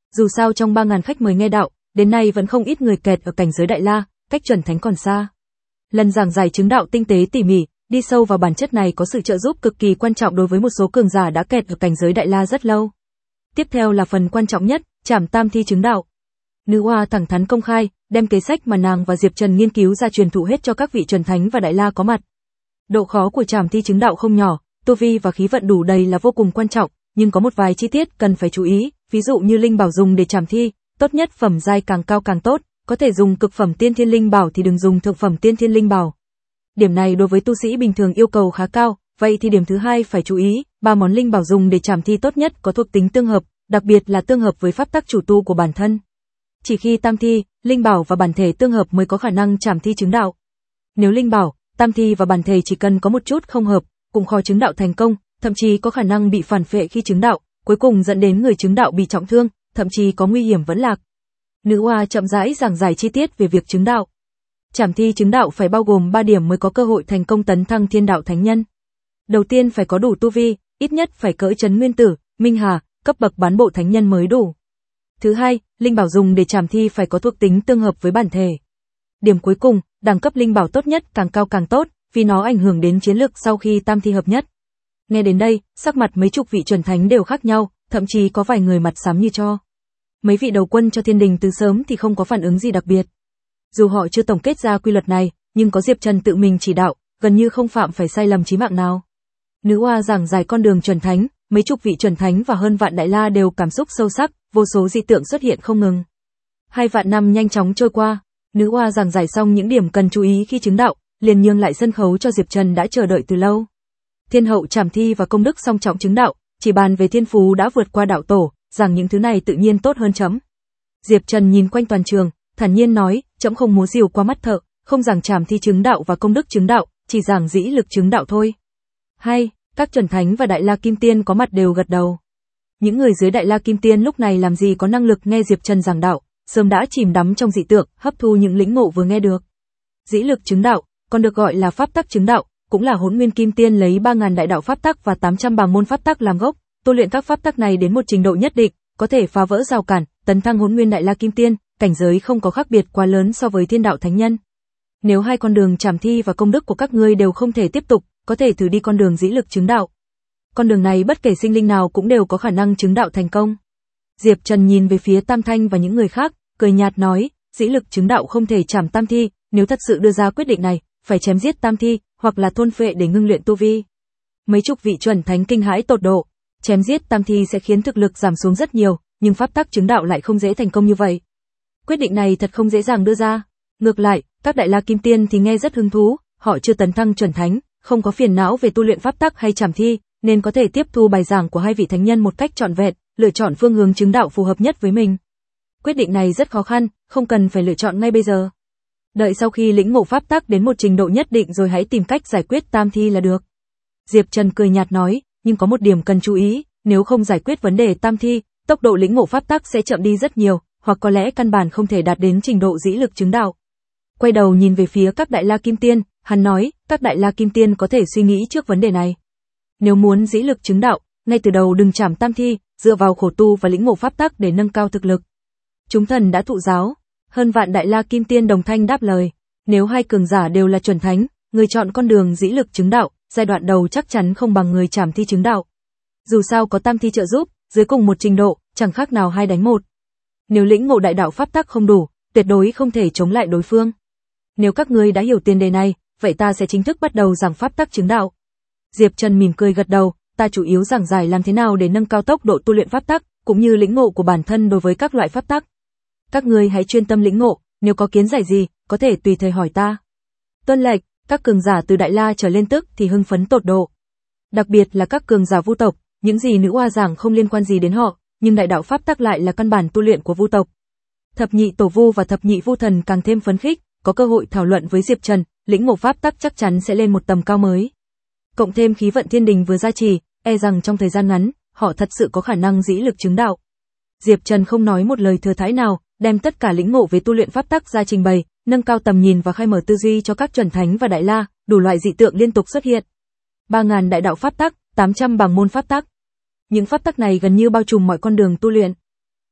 Dù sao trong ba ngàn khách mời nghe đạo, đến nay vẫn không ít người kẹt ở cảnh giới Đại La, cách chuẩn thánh còn xa. Lần giảng giải chứng đạo tinh tế tỉ mỉ, đi sâu vào bản chất này có sự trợ giúp cực kỳ quan trọng đối với một số cường giả đã kẹt ở cảnh giới Đại La rất lâu. Tiếp theo là phần quan trọng nhất, trảm tam thi chứng đạo. Nữ oa thẳng thắn công khai, đem kế sách mà nàng và Diệp Trần nghiên cứu ra truyền thụ hết cho các vị chuẩn thánh và Đại La có mặt. Độ khó của trảm thi chứng đạo không nhỏ, tu vi và khí vận đủ đầy là vô cùng quan trọng, nhưng có một vài chi tiết cần phải chú ý, ví dụ như linh bảo dùng để trảm thi, tốt nhất phẩm giai càng cao càng tốt, có thể dùng cực phẩm tiên thiên linh bảo thì đừng dùng thượng phẩm tiên thiên linh bảo. Điểm này đối với tu sĩ bình thường yêu cầu khá cao, vậy thì điểm thứ hai phải chú ý, ba món linh bảo dùng để trảm thi tốt nhất có thuộc tính tương hợp, đặc biệt là tương hợp với pháp tắc chủ tu của bản thân. Chỉ khi tam thi, linh bảo và bản thể tương hợp mới có khả năng trảm thi chứng đạo. Nếu linh bảo, tam thi và bản thể chỉ cần có một chút không hợp, cũng khó chứng đạo thành công, thậm chí có khả năng bị phản phệ khi chứng đạo, cuối cùng dẫn đến người chứng đạo bị trọng thương, thậm chí có nguy hiểm vẫn lạc. Nữ oa chậm rãi giảng giải chi tiết về việc chứng đạo. Trảm thi chứng đạo phải bao gồm ba điểm mới có cơ hội thành công tấn thăng thiên đạo thánh nhân. Đầu tiên phải có đủ tu vi, ít nhất phải cỡ chấn nguyên tử, minh hà, cấp bậc bán bộ thánh nhân mới đủ. Thứ hai, linh bảo dùng để trảm thi phải có thuộc tính tương hợp với bản thể. Điểm cuối cùng, đẳng cấp linh bảo tốt nhất càng cao càng tốt, vì nó ảnh hưởng đến chiến lực sau khi tam thi hợp nhất. Nghe đến đây, sắc mặt mấy chục vị chuẩn thánh đều khác nhau, thậm chí có vài người mặt xám như tro. Mấy vị đầu quân cho thiên đình từ sớm thì không có phản ứng gì đặc biệt. Dù họ chưa tổng kết ra quy luật này, nhưng có Diệp Trần tự mình chỉ đạo, gần như không phạm phải sai lầm chí mạng nào. Nữ oa giảng giải con đường chuẩn thánh, mấy chục vị chuẩn thánh và hơn vạn Đại La đều cảm xúc sâu sắc, vô số dị tượng xuất hiện không ngừng. Hai vạn năm nhanh chóng trôi qua, nữ oa giảng giải xong những điểm cần chú ý khi chứng đạo, liền nhường lại sân khấu cho Diệp Trần đã chờ đợi từ lâu. Thiên hậu trảm thi và công đức song trọng chứng đạo, chỉ bàn về thiên phú đã vượt qua đạo tổ, rằng những thứ này tự nhiên tốt hơn chấm. Diệp Trần nhìn quanh toàn trường, thản nhiên nói, chấm không múa rìu qua mắt thợ, không giảng trảm thi chứng đạo và công đức chứng đạo, chỉ giảng dĩ lực chứng đạo thôi. Hay, các chuẩn thánh và Đại La Kim Tiên có mặt đều gật đầu. Những người dưới Đại La Kim Tiên lúc này làm gì có năng lực nghe Diệp Trần giảng đạo, sớm đã chìm đắm trong dị tượng, hấp thu những lĩnh ngộ vừa nghe được. Dĩ lực chứng đạo, còn được gọi là pháp tắc chứng đạo, cũng là Hỗn Nguyên Kim Tiên lấy ba nghìn đại đạo pháp tắc và tám trăm bàng môn pháp tắc làm gốc, tu luyện các pháp tắc này đến một trình độ nhất định, có thể phá vỡ rào cản, tấn thăng Hỗn Nguyên Đại La Kim Tiên, cảnh giới không có khác biệt quá lớn so với thiên đạo thánh nhân. Nếu hai con đường trảm thi và công đức của các ngươi đều không thể tiếp tục, có thể thử đi con đường dĩ lực chứng đạo. Con đường này bất kể sinh linh nào cũng đều có khả năng chứng đạo thành công. Diệp Trần nhìn về phía Tam Thanh và những người khác, cười nhạt nói, dĩ lực chứng đạo không thể trảm tam thi, nếu thật sự đưa ra quyết định này, phải chém giết tam thi, hoặc là thôn phệ để ngưng luyện tu vi. Mấy chục vị chuẩn thánh kinh hãi tột độ, chém giết tam thi sẽ khiến thực lực giảm xuống rất nhiều, nhưng pháp tắc chứng đạo lại không dễ thành công như vậy. Quyết định này thật không dễ dàng đưa ra. Ngược lại, các Đại La Kim Tiên thì nghe rất hứng thú, họ chưa tấn thăng chuẩn thánh, không có phiền não về tu luyện pháp tắc hay trảm thi, nên có thể tiếp thu bài giảng của hai vị thánh nhân một cách trọn vẹn, lựa chọn phương hướng chứng đạo phù hợp nhất với mình. Quyết định này rất khó khăn, không cần phải lựa chọn ngay bây giờ. Đợi sau khi lĩnh ngộ pháp tắc đến một trình độ nhất định rồi hãy tìm cách giải quyết tam thi là được. Diệp Trần cười nhạt nói, nhưng có một điểm cần chú ý, nếu không giải quyết vấn đề tam thi, tốc độ lĩnh ngộ pháp tắc sẽ chậm đi rất nhiều, hoặc có lẽ căn bản không thể đạt đến trình độ dĩ lực chứng đạo. Quay đầu nhìn về phía các Đại La Kim Tiên, hắn nói, các Đại La Kim Tiên có thể suy nghĩ trước vấn đề này. Nếu muốn dĩ lực chứng đạo, ngay từ đầu đừng trảm tam thi, dựa vào khổ tu và lĩnh ngộ pháp tắc để nâng cao thực lực. Chúng thần đã thụ giáo. Hơn vạn Đại La Kim Tiên đồng thanh đáp lời. Nếu hai cường giả đều là chuẩn thánh, người chọn con đường dĩ lực chứng đạo, giai đoạn đầu chắc chắn không bằng người trảm thi chứng đạo. Dù sao có tam thi trợ giúp, dưới cùng một trình độ, chẳng khác nào hai đánh một. Nếu lĩnh ngộ đại đạo pháp tắc không đủ, tuyệt đối không thể chống lại đối phương. Nếu các ngươi đã hiểu tiền đề này, vậy ta sẽ chính thức bắt đầu giảng pháp tắc chứng đạo. Diệp Trần mỉm cười gật đầu, ta chủ yếu giảng giải làm thế nào để nâng cao tốc độ tu luyện pháp tắc, cũng như lĩnh ngộ của bản thân đối với các loại pháp tắc. Các ngươi hãy chuyên tâm lĩnh ngộ, nếu có kiến giải gì, có thể tùy thời hỏi ta. Tuân lệnh, các cường giả từ Đại La trở lên tức thì hưng phấn tột độ. Đặc biệt là các cường giả Vu tộc, những gì nữ oa giảng không liên quan gì đến họ, nhưng đại đạo pháp tắc lại là căn bản tu luyện của Vu tộc. Thập nhị tổ Vu và thập nhị Vu thần càng thêm phấn khích, có cơ hội thảo luận với Diệp Trần, lĩnh ngộ pháp tắc chắc chắn sẽ lên một tầm cao mới. Cộng thêm khí vận thiên đình vừa gia trì, e rằng trong thời gian ngắn, họ thật sự có khả năng dĩ lực chứng đạo. Diệp Trần không nói một lời thừa thãi nào, đem tất cả lĩnh ngộ về tu luyện pháp tắc ra trình bày, nâng cao tầm nhìn và khai mở tư duy cho các chuẩn thánh và Đại La, đủ loại dị tượng liên tục xuất hiện. ba nghìn đại đạo pháp tắc, tám trăm bàng môn pháp tắc. Những pháp tắc này gần như bao trùm mọi con đường tu luyện.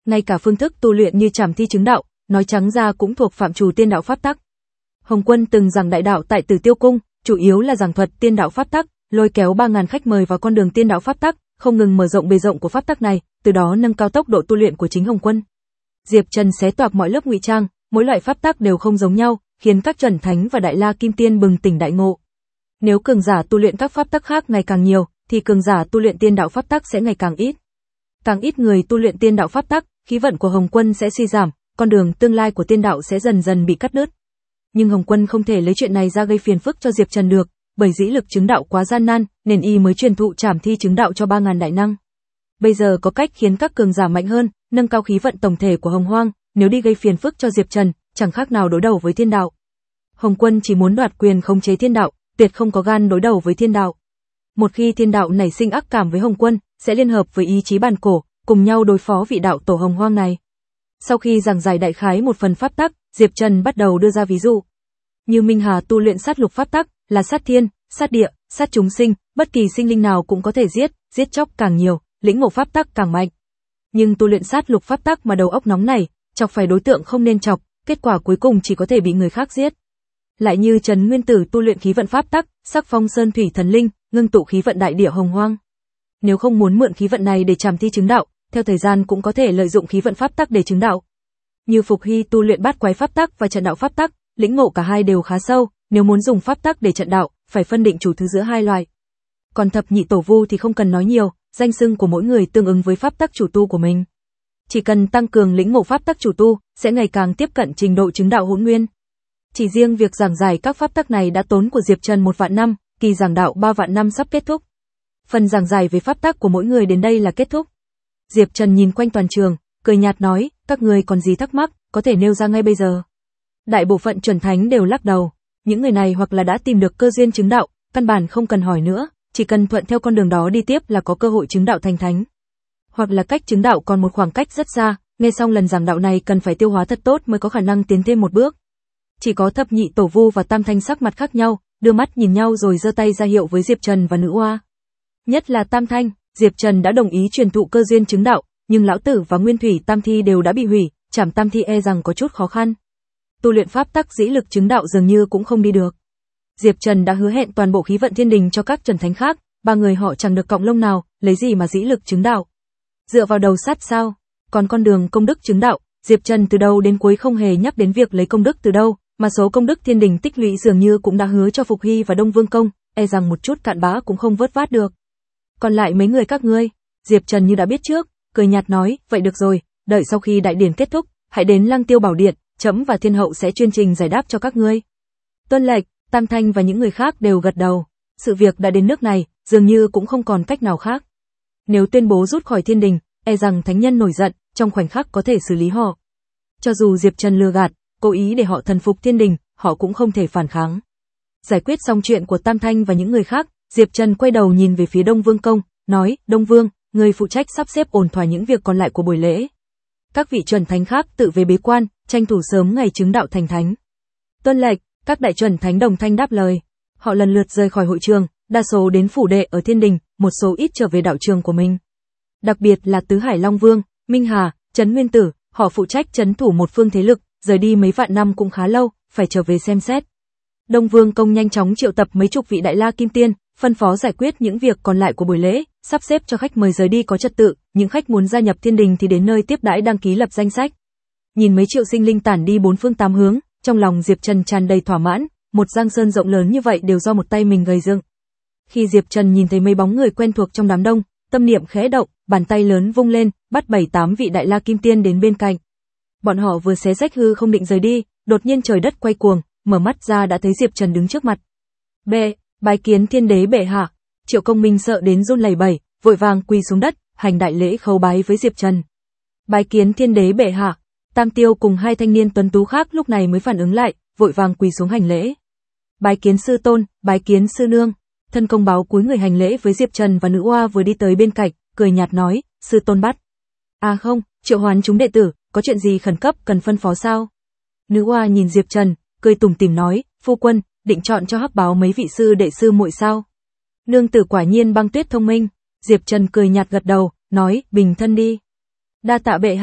Ngay cả phương thức tu luyện như trảm thi chứng đạo, nói trắng ra cũng thuộc phạm trù tiên đạo pháp tắc. Hồng Quân từng giảng đại đạo tại Tử Tiêu Cung, chủ yếu là giảng thuật tiên đạo pháp tắc, lôi kéo ba nghìn khách mời vào con đường tiên đạo pháp tắc, không ngừng mở rộng bề rộng của pháp tắc này, từ đó nâng cao tốc độ tu luyện của chính Hồng Quân. Diệp Trần xé toạc mọi lớp ngụy trang, mỗi loại pháp tắc đều không giống nhau, khiến các chuẩn thánh và đại la kim tiên bừng tỉnh đại ngộ. Nếu cường giả tu luyện các pháp tắc khác ngày càng nhiều, thì cường giả tu luyện tiên đạo pháp tắc sẽ ngày càng ít. Càng ít người tu luyện tiên đạo pháp tắc, khí vận của Hồng Quân sẽ suy giảm, con đường tương lai của tiên đạo sẽ dần dần bị cắt đứt. Nhưng Hồng Quân không thể lấy chuyện này ra gây phiền phức cho Diệp Trần được, bởi dĩ lực chứng đạo quá gian nan, nên y mới truyền thụ trảm thi chứng đạo cho ba nghìn đại năng. Bây giờ có cách khiến các cường giả mạnh hơn, nâng cao khí vận tổng thể của Hồng Hoang, nếu đi gây phiền phức cho Diệp Trần, chẳng khác nào đối đầu với thiên đạo. Hồng Quân chỉ muốn đoạt quyền khống chế thiên đạo, tuyệt không có gan đối đầu với thiên đạo. Một khi thiên đạo nảy sinh ác cảm với Hồng Quân, sẽ liên hợp với ý chí bản cổ, cùng nhau đối phó vị đạo tổ Hồng Hoang này. Sau khi giảng giải đại khái một phần pháp tắc, Diệp Trần bắt đầu đưa ra ví dụ. Như Minh Hà tu luyện sát lục pháp tắc, là sát thiên, sát địa, sát chúng sinh, bất kỳ sinh linh nào cũng có thể giết, giết chóc càng nhiều, lĩnh ngộ pháp tắc càng mạnh. Nhưng tu luyện sát lục pháp tắc mà đầu óc nóng này, chọc phải đối tượng không nên chọc, kết quả cuối cùng chỉ có thể bị người khác giết. Lại như Trấn Nguyên Tử tu luyện khí vận pháp tắc, sắc phong sơn thủy thần linh, ngưng tụ khí vận đại địa Hồng Hoang. Nếu không muốn mượn khí vận này để trảm thi chứng đạo, theo thời gian cũng có thể lợi dụng khí vận pháp tắc để chứng đạo. Như Phục Hy tu luyện bát quái pháp tắc và trận đạo pháp tắc, lĩnh ngộ cả hai đều khá sâu, nếu muốn dùng pháp tắc để trận đạo, phải phân định chủ thứ giữa hai loại. Còn thập nhị tổ vu thì không cần nói nhiều, danh xưng của mỗi người tương ứng với pháp tắc chủ tu của mình. Chỉ cần tăng cường lĩnh ngộ pháp tắc chủ tu, sẽ ngày càng tiếp cận trình độ chứng đạo hỗn nguyên. Chỉ riêng việc giảng giải các pháp tắc này đã tốn của Diệp Trần một vạn năm, kỳ giảng đạo ba vạn năm sắp kết thúc. Phần giảng giải về pháp tắc của mỗi người đến đây là kết thúc. Diệp Trần nhìn quanh toàn trường, cười nhạt nói, các người còn gì thắc mắc, có thể nêu ra ngay bây giờ. Đại bộ phận chuẩn thánh đều lắc đầu, những người này hoặc là đã tìm được cơ duyên chứng đạo, căn bản không cần hỏi nữa, chỉ cần thuận theo con đường đó đi tiếp là có cơ hội chứng đạo thành thánh. Hoặc là cách chứng đạo còn một khoảng cách rất xa, nghe xong lần giảng đạo này cần phải tiêu hóa thật tốt mới có khả năng tiến thêm một bước. Chỉ có thập nhị tổ vu và tam thanh sắc mặt khác nhau, đưa mắt nhìn nhau rồi giơ tay ra hiệu với Diệp Trần và nữ oa. Nhất là tam thanh, Diệp Trần đã đồng ý truyền thụ cơ duyên chứng đạo, nhưng lão tử và nguyên thủy tam thi đều đã bị hủy, trảm tam thi e rằng có chút khó khăn. Tu luyện pháp tắc dĩ lực chứng đạo dường như cũng không đi được. Diệp Trần đã hứa hẹn toàn bộ khí vận thiên đình cho các chuẩn thánh khác, ba người họ chẳng được cọng lông nào, lấy gì mà dĩ lực chứng đạo? Dựa vào đầu sắt sao? Còn con đường công đức chứng đạo, Diệp Trần từ đầu đến cuối không hề nhắc đến việc lấy công đức từ đâu, mà số công đức thiên đình tích lũy dường như cũng đã hứa cho Phục Hy và Đông Vương Công, e rằng một chút cạn bã cũng không vớt vát được. Còn lại mấy người các ngươi, Diệp Trần như đã biết trước, cười nhạt nói, vậy được rồi, đợi sau khi đại điển kết thúc, hãy đến Lăng Tiêu Bảo Điện, trẫm và thiên hậu sẽ chuyên trình giải đáp cho các ngươi. Tuân lệnh, Tam Thanh và những người khác đều gật đầu. Sự việc đã đến nước này, dường như cũng không còn cách nào khác. Nếu tuyên bố rút khỏi thiên đình, e rằng thánh nhân nổi giận, trong khoảnh khắc có thể xử lý họ. Cho dù Diệp Trần lừa gạt, cố ý để họ thần phục thiên đình, họ cũng không thể phản kháng. Giải quyết xong chuyện của Tam Thanh và những người khác, Diệp Trần quay đầu nhìn về phía Đông Vương Công, nói, Đông Vương, người phụ trách sắp xếp ổn thỏa những việc còn lại của buổi lễ. Các vị chuẩn thánh khác tự về bế quan, tranh thủ sớm ngày chứng đạo thành thánh. Tuân lệnh, các đại chuẩn thánh đồng thanh đáp lời. Họ lần lượt rời khỏi hội trường, đa số đến phủ đệ ở thiên đình, một số ít trở về đạo trường của mình. Đặc biệt là Tứ Hải Long Vương, Minh Hà, Trấn Nguyên Tử, họ phụ trách trấn thủ một phương thế lực, rời đi mấy vạn năm cũng khá lâu, phải trở về xem xét. Đông Vương Công nhanh chóng triệu tập mấy chục vị đại la kim tiên, phân phó giải quyết những việc còn lại của buổi lễ, sắp xếp cho khách mời rời đi có trật tự, những khách muốn gia nhập thiên đình thì đến nơi tiếp đãi đăng ký lập danh sách. Nhìn mấy triệu sinh linh tản đi bốn phương tám hướng, trong lòng Diệp Trần tràn đầy thỏa mãn, một giang sơn rộng lớn như vậy đều do một tay mình gây dựng. Khi Diệp Trần nhìn thấy mấy bóng người quen thuộc trong đám đông, tâm niệm khẽ động, bàn tay lớn vung lên, bắt bảy tám vị đại la kim tiên đến bên cạnh. Bọn họ vừa xé rách hư không định rời đi, đột nhiên trời đất quay cuồng, mở mắt ra đã thấy Diệp Trần đứng trước mặt. B, bái kiến thiên đế bệ hạ. Triệu Công Minh sợ đến run lẩy bẩy, vội vàng quỳ xuống đất, hành đại lễ khấu bái với Diệp Trần. Bái kiến thiên đế bệ hạ. Tam Tiêu cùng hai thanh niên tuấn tú khác lúc này mới phản ứng lại, vội vàng quỳ xuống hành lễ. Bái kiến sư tôn, bái kiến sư nương. Thân công báo cúi người hành lễ với Diệp Trần và nữ oa vừa đi tới bên cạnh, cười nhạt nói, sư tôn bắt. À không, triệu hoán chúng đệ tử, có chuyện gì khẩn cấp cần phân phó sao? Nữ oa nhìn Diệp Trần, cười tủm tỉm nói, phu quân, định chọn cho hắc báo mấy vị sư đệ sư muội sao? Nương tử quả nhiên băng tuyết thông minh. Diệp Trần cười nhạt gật đầu, nói, bình thân đi. Đa tạ bệ hạ.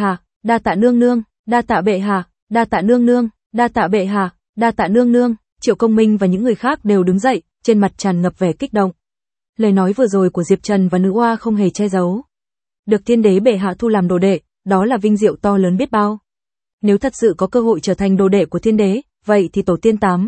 Đa tạ nương nương, đa tạ bệ hạ, đa tạ nương nương, đa tạ bệ hạ, đa tạ nương nương. Triệu Công Minh và những người khác đều đứng dậy, trên mặt tràn ngập vẻ kích động. Lời nói vừa rồi của Diệp Trần và nữ oa không hề che giấu. Được Thiên Đế bệ hạ thu làm đồ đệ, đó là vinh diệu to lớn biết bao. Nếu thật sự có cơ hội trở thành đồ đệ của Thiên Đế, vậy thì tổ tiên tám.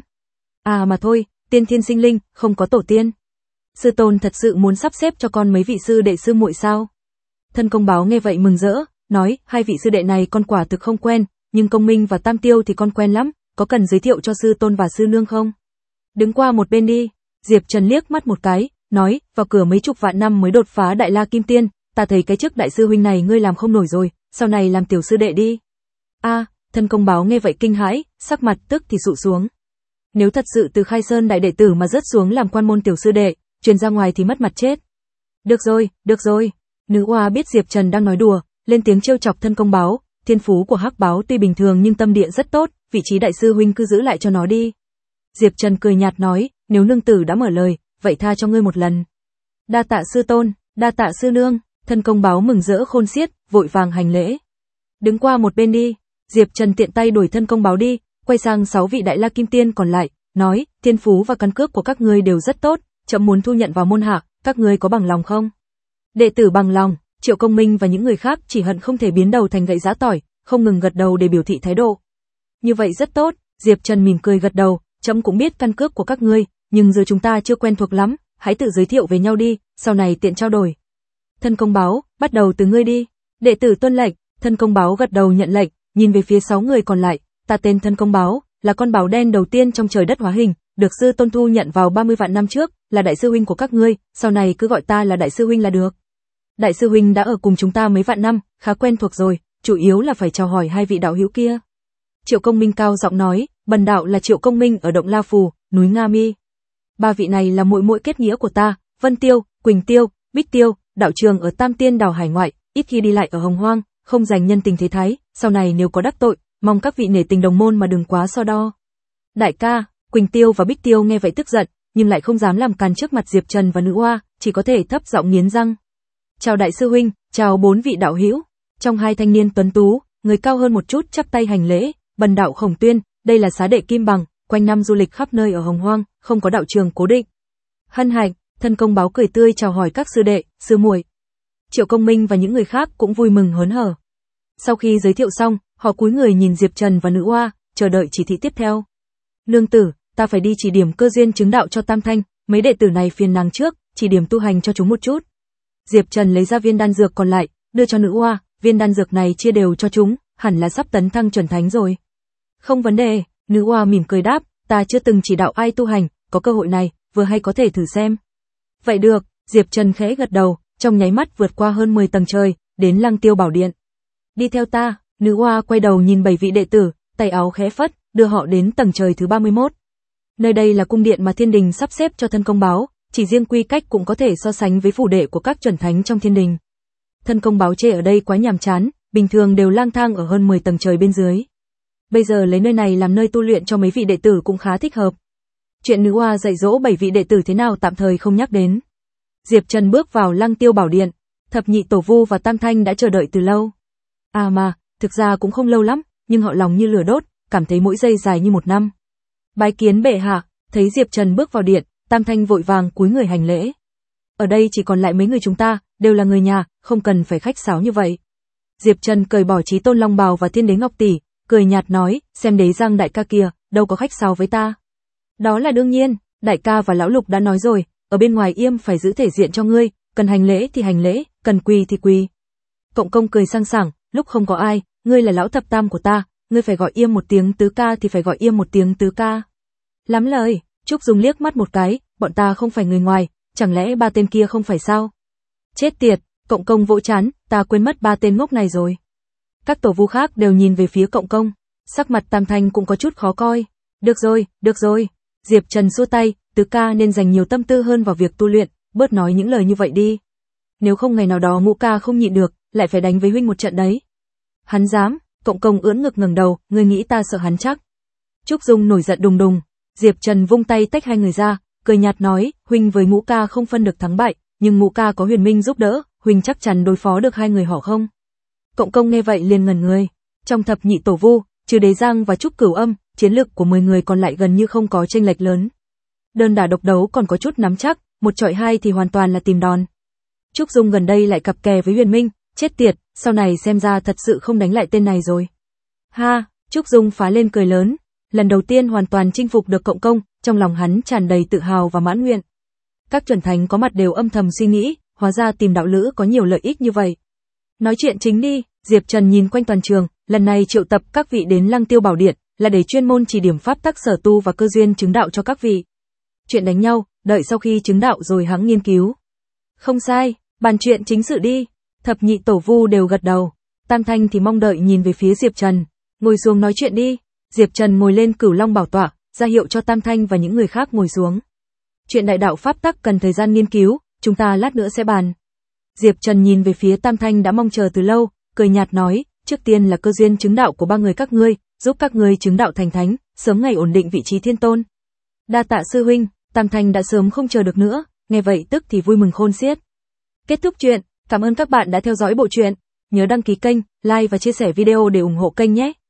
À mà thôi, tiên thiên sinh linh, không có tổ tiên. Sư tôn thật sự muốn sắp xếp cho con mấy vị sư đệ sư muội sao? Thân Công Báo nghe vậy mừng rỡ, nói, hai vị sư đệ này con quả thực không quen, nhưng Công Minh và Tam Tiêu thì con quen lắm, có cần giới thiệu cho sư tôn và sư nương không? Đứng qua một bên đi. Diệp Trần liếc mắt một cái, nói, vào cửa mấy chục vạn năm mới đột phá Đại La Kim Tiên, ta thấy cái chức đại sư huynh này ngươi làm không nổi rồi, sau này làm tiểu sư đệ đi. A, Thân Công Báo nghe vậy kinh hãi, sắc mặt tức thì sụ xuống. Nếu thật sự từ Khai Sơn đại đệ tử mà rớt xuống làm quan môn tiểu sư đệ, truyền ra ngoài thì mất mặt chết. Được rồi, được rồi. Nữ oa biết Diệp Trần đang nói đùa, lên tiếng trêu chọc Thân Công Báo, thiên phú của Hắc Báo tuy bình thường nhưng tâm địa rất tốt, vị trí đại sư huynh cứ giữ lại cho nó đi. Diệp Trần cười nhạt nói, nếu nương tử đã mở lời, vậy tha cho ngươi một lần. Đa tạ sư tôn, đa tạ sư nương. Thân Công Báo mừng rỡ khôn xiết, vội vàng hành lễ. Đứng qua một bên đi. Diệp Trần tiện tay đuổi Thân Công Báo đi, quay sang sáu vị Đại La Kim Tiên còn lại, nói, thiên phú và căn cước của các ngươi đều rất tốt, chậm muốn thu nhận vào môn hạ, các ngươi có bằng lòng không? Đệ tử bằng lòng. Triệu Công Minh và những người khác chỉ hận không thể biến đầu thành gậy giã tỏi, không ngừng gật đầu để biểu thị thái độ. Như vậy rất tốt. Diệp Trần mỉm cười gật đầu, chậm cũng biết căn cước của các ngươi, nhưng giờ chúng ta chưa quen thuộc lắm, hãy tự giới thiệu về nhau đi, sau này tiện trao đổi. Thân Công Báo, bắt đầu từ ngươi đi. Đệ tử tuân lệnh. Thân Công Báo gật đầu nhận lệnh, nhìn về phía sáu người còn lại, ta tên Thân Công Báo, là con báo đen đầu tiên trong trời đất hóa hình, được sư tôn thu nhận vào ba mươi vạn năm trước, là đại sư huynh của các ngươi, sau này cứ gọi ta là đại sư huynh là được. Đại sư huynh đã ở cùng chúng ta mấy vạn năm, khá quen thuộc rồi, chủ yếu là phải chào hỏi hai vị đạo hữu kia. Triệu Công Minh cao giọng nói, bần đạo là Triệu Công Minh ở động La Phù, núi Nga Mi. Ba vị này là muội muội kết nghĩa của ta, Vân Tiêu, Quỳnh Tiêu, Bích Tiêu, đạo trường ở Tam Tiên đảo hải ngoại, ít khi đi lại ở Hồng Hoang, không dành nhân tình thế thái, sau này nếu có đắc tội, mong các vị nể tình đồng môn mà đừng quá so đo. Đại ca. Quỳnh Tiêu và Bích Tiêu nghe vậy tức giận, nhưng lại không dám làm càn trước mặt Diệp Trần và nữ oa, chỉ có thể thấp giọng nghiến răng. Chào đại sư huynh, chào bốn vị đạo hữu. Trong hai thanh niên tuấn tú, người cao hơn một chút chắp tay hành lễ, bần đạo Khổng Tuyên, đây là xá đệ Kim Bằng, quanh năm du lịch khắp nơi ở Hồng Hoang, không có đạo trường cố định. Hân hạnh. Thân Công Báo cười tươi chào hỏi các sư đệ, sư muội. Triệu Công Minh và những người khác cũng vui mừng hớn hở. Sau khi giới thiệu xong, họ cúi người nhìn Diệp Trần và nữ oa, chờ đợi chỉ thị tiếp theo. Nương tử, ta phải đi chỉ điểm cơ duyên chứng đạo cho Tam Thanh, mấy đệ tử này phiền nàng trước, chỉ điểm tu hành cho chúng một chút. Diệp Trần lấy ra viên đan dược còn lại, đưa cho nữ oa, viên đan dược này chia đều cho chúng, hẳn là sắp tấn thăng chuẩn thánh rồi. Không vấn đề. Nữ oa mỉm cười đáp, ta chưa từng chỉ đạo ai tu hành, có cơ hội này, vừa hay có thể thử xem. Vậy được. Diệp Trần khẽ gật đầu, trong nháy mắt vượt qua hơn mười tầng trời, đến Lăng Tiêu Bảo Điện. Đi theo ta. Nữ oa quay đầu nhìn bảy vị đệ tử, tay áo khẽ phất, đưa họ đến tầng trời thứ ba mươi mốt. Nơi đây là cung điện mà thiên đình sắp xếp cho Thân Công Báo, chỉ riêng quy cách cũng có thể so sánh với phủ đệ của các chuẩn thánh trong thiên đình. Thân Công Báo chê ở đây quá nhàm chán, bình thường đều lang thang ở hơn mười tầng trời bên dưới. Bây giờ lấy nơi này làm nơi tu luyện cho mấy vị đệ tử cũng khá thích hợp. Chuyện nữ oa dạy dỗ bảy vị đệ tử thế nào tạm thời không nhắc đến. Diệp Trần bước vào Lăng Tiêu Bảo Điện, Thập Nhị Tổ Vu và Tam Thanh đã chờ đợi từ lâu. À mà, thực ra cũng không lâu lắm, nhưng họ lòng như lửa đốt, cảm thấy mỗi giây dài như một năm. Bái kiến bệ hạ. Thấy Diệp Trần bước vào điện, Tam Thanh vội vàng cúi người hành lễ. Ở đây chỉ còn lại mấy người chúng ta, đều là người nhà, không cần phải khách sáo như vậy. Diệp Trần cởi bỏ Chí Tôn Long bào và Thiên Đế Ngọc Tỷ, cười nhạt nói, xem Đế Giang đại ca kia, đâu có khách sáo với ta. Đó là đương nhiên, đại ca và lão Lục đã nói rồi, ở bên ngoài yêm phải giữ thể diện cho ngươi, cần hành lễ thì hành lễ, cần quỳ thì quỳ. Cộng Công cười sang sảng, lúc không có ai, ngươi là lão thập tam của ta, ngươi phải gọi yêm một tiếng tứ ca thì phải gọi yêm một tiếng tứ ca. Lắm lời. Trúc Dung liếc mắt một cái, bọn ta không phải người ngoài, chẳng lẽ ba tên kia không phải sao? Chết tiệt. Cộng Công vỗ chán, ta quên mất ba tên ngốc này rồi. Các tổ vu khác đều nhìn về phía Cộng Công, sắc mặt Tam Thanh cũng có chút khó coi. Được rồi, được rồi. Diệp Trần xua tay, tứ ca nên dành nhiều tâm tư hơn vào việc tu luyện, bớt nói những lời như vậy đi. Nếu không ngày nào đó Ngũ ca không nhịn được, lại phải đánh với huynh một trận đấy. Hắn dám. Cộng Công ưỡn ngực ngẩng đầu, ngươi nghĩ ta sợ hắn chắc? Trúc Dung nổi giận đùng đùng. Diệp Trần vung tay tách hai người ra, cười nhạt nói, huynh với Ngũ ca không phân được thắng bại, nhưng Ngũ ca có Huyền Minh giúp đỡ, huynh chắc chắn đối phó được hai người họ không? Cộng công nghe vậy liền ngẩn người. Trong thập nhị tổ vu, trừ Đế Giang và Trúc Cửu Âm, chiến lực của mười người còn lại gần như không có chênh lệch lớn. Đơn đả độc đấu còn có chút nắm chắc, một chọi hai thì hoàn toàn là tìm đòn. Trúc Dung gần đây lại cặp kè với Huyền Minh, chết tiệt, sau này xem ra thật sự không đánh lại tên này rồi. Ha, Trúc Dung phá lên cười lớn, lần đầu tiên hoàn toàn chinh phục được cộng công, trong lòng hắn tràn đầy tự hào và mãn nguyện. Các chuẩn thánh có mặt đều âm thầm suy nghĩ, hóa ra tìm đạo lữ có nhiều lợi ích như vậy. Nói chuyện chính đi, Diệp Trần nhìn quanh toàn trường, lần này triệu tập các vị đến Lăng Tiêu Bảo Điện, là để chuyên môn chỉ điểm pháp tắc sở tu và cơ duyên chứng đạo cho các vị. Chuyện đánh nhau, đợi sau khi chứng đạo rồi hãng nghiên cứu. Không sai, bàn chuyện chính sự đi. Thập nhị tổ vu đều gật đầu. Tam Thanh thì mong đợi nhìn về phía Diệp Trần. Ngồi xuống nói chuyện đi. Diệp Trần ngồi lên Cửu Long bảo tọa, ra hiệu cho Tam Thanh và những người khác ngồi xuống. Chuyện đại đạo pháp tắc cần thời gian nghiên cứu, chúng ta lát nữa sẽ bàn. Diệp Trần nhìn về phía Tam Thanh đã mong chờ từ lâu, cười nhạt nói, trước tiên là cơ duyên chứng đạo của ba người các ngươi, giúp các ngươi chứng đạo thành thánh, sớm ngày ổn định vị trí thiên tôn. Đa tạ sư huynh. Tam Thanh đã sớm không chờ được nữa, nghe vậy tức thì vui mừng khôn xiết. Kết thúc chuyện, cảm ơn các bạn đã theo dõi bộ truyện, nhớ đăng ký kênh, like và chia sẻ video để ủng hộ kênh nhé.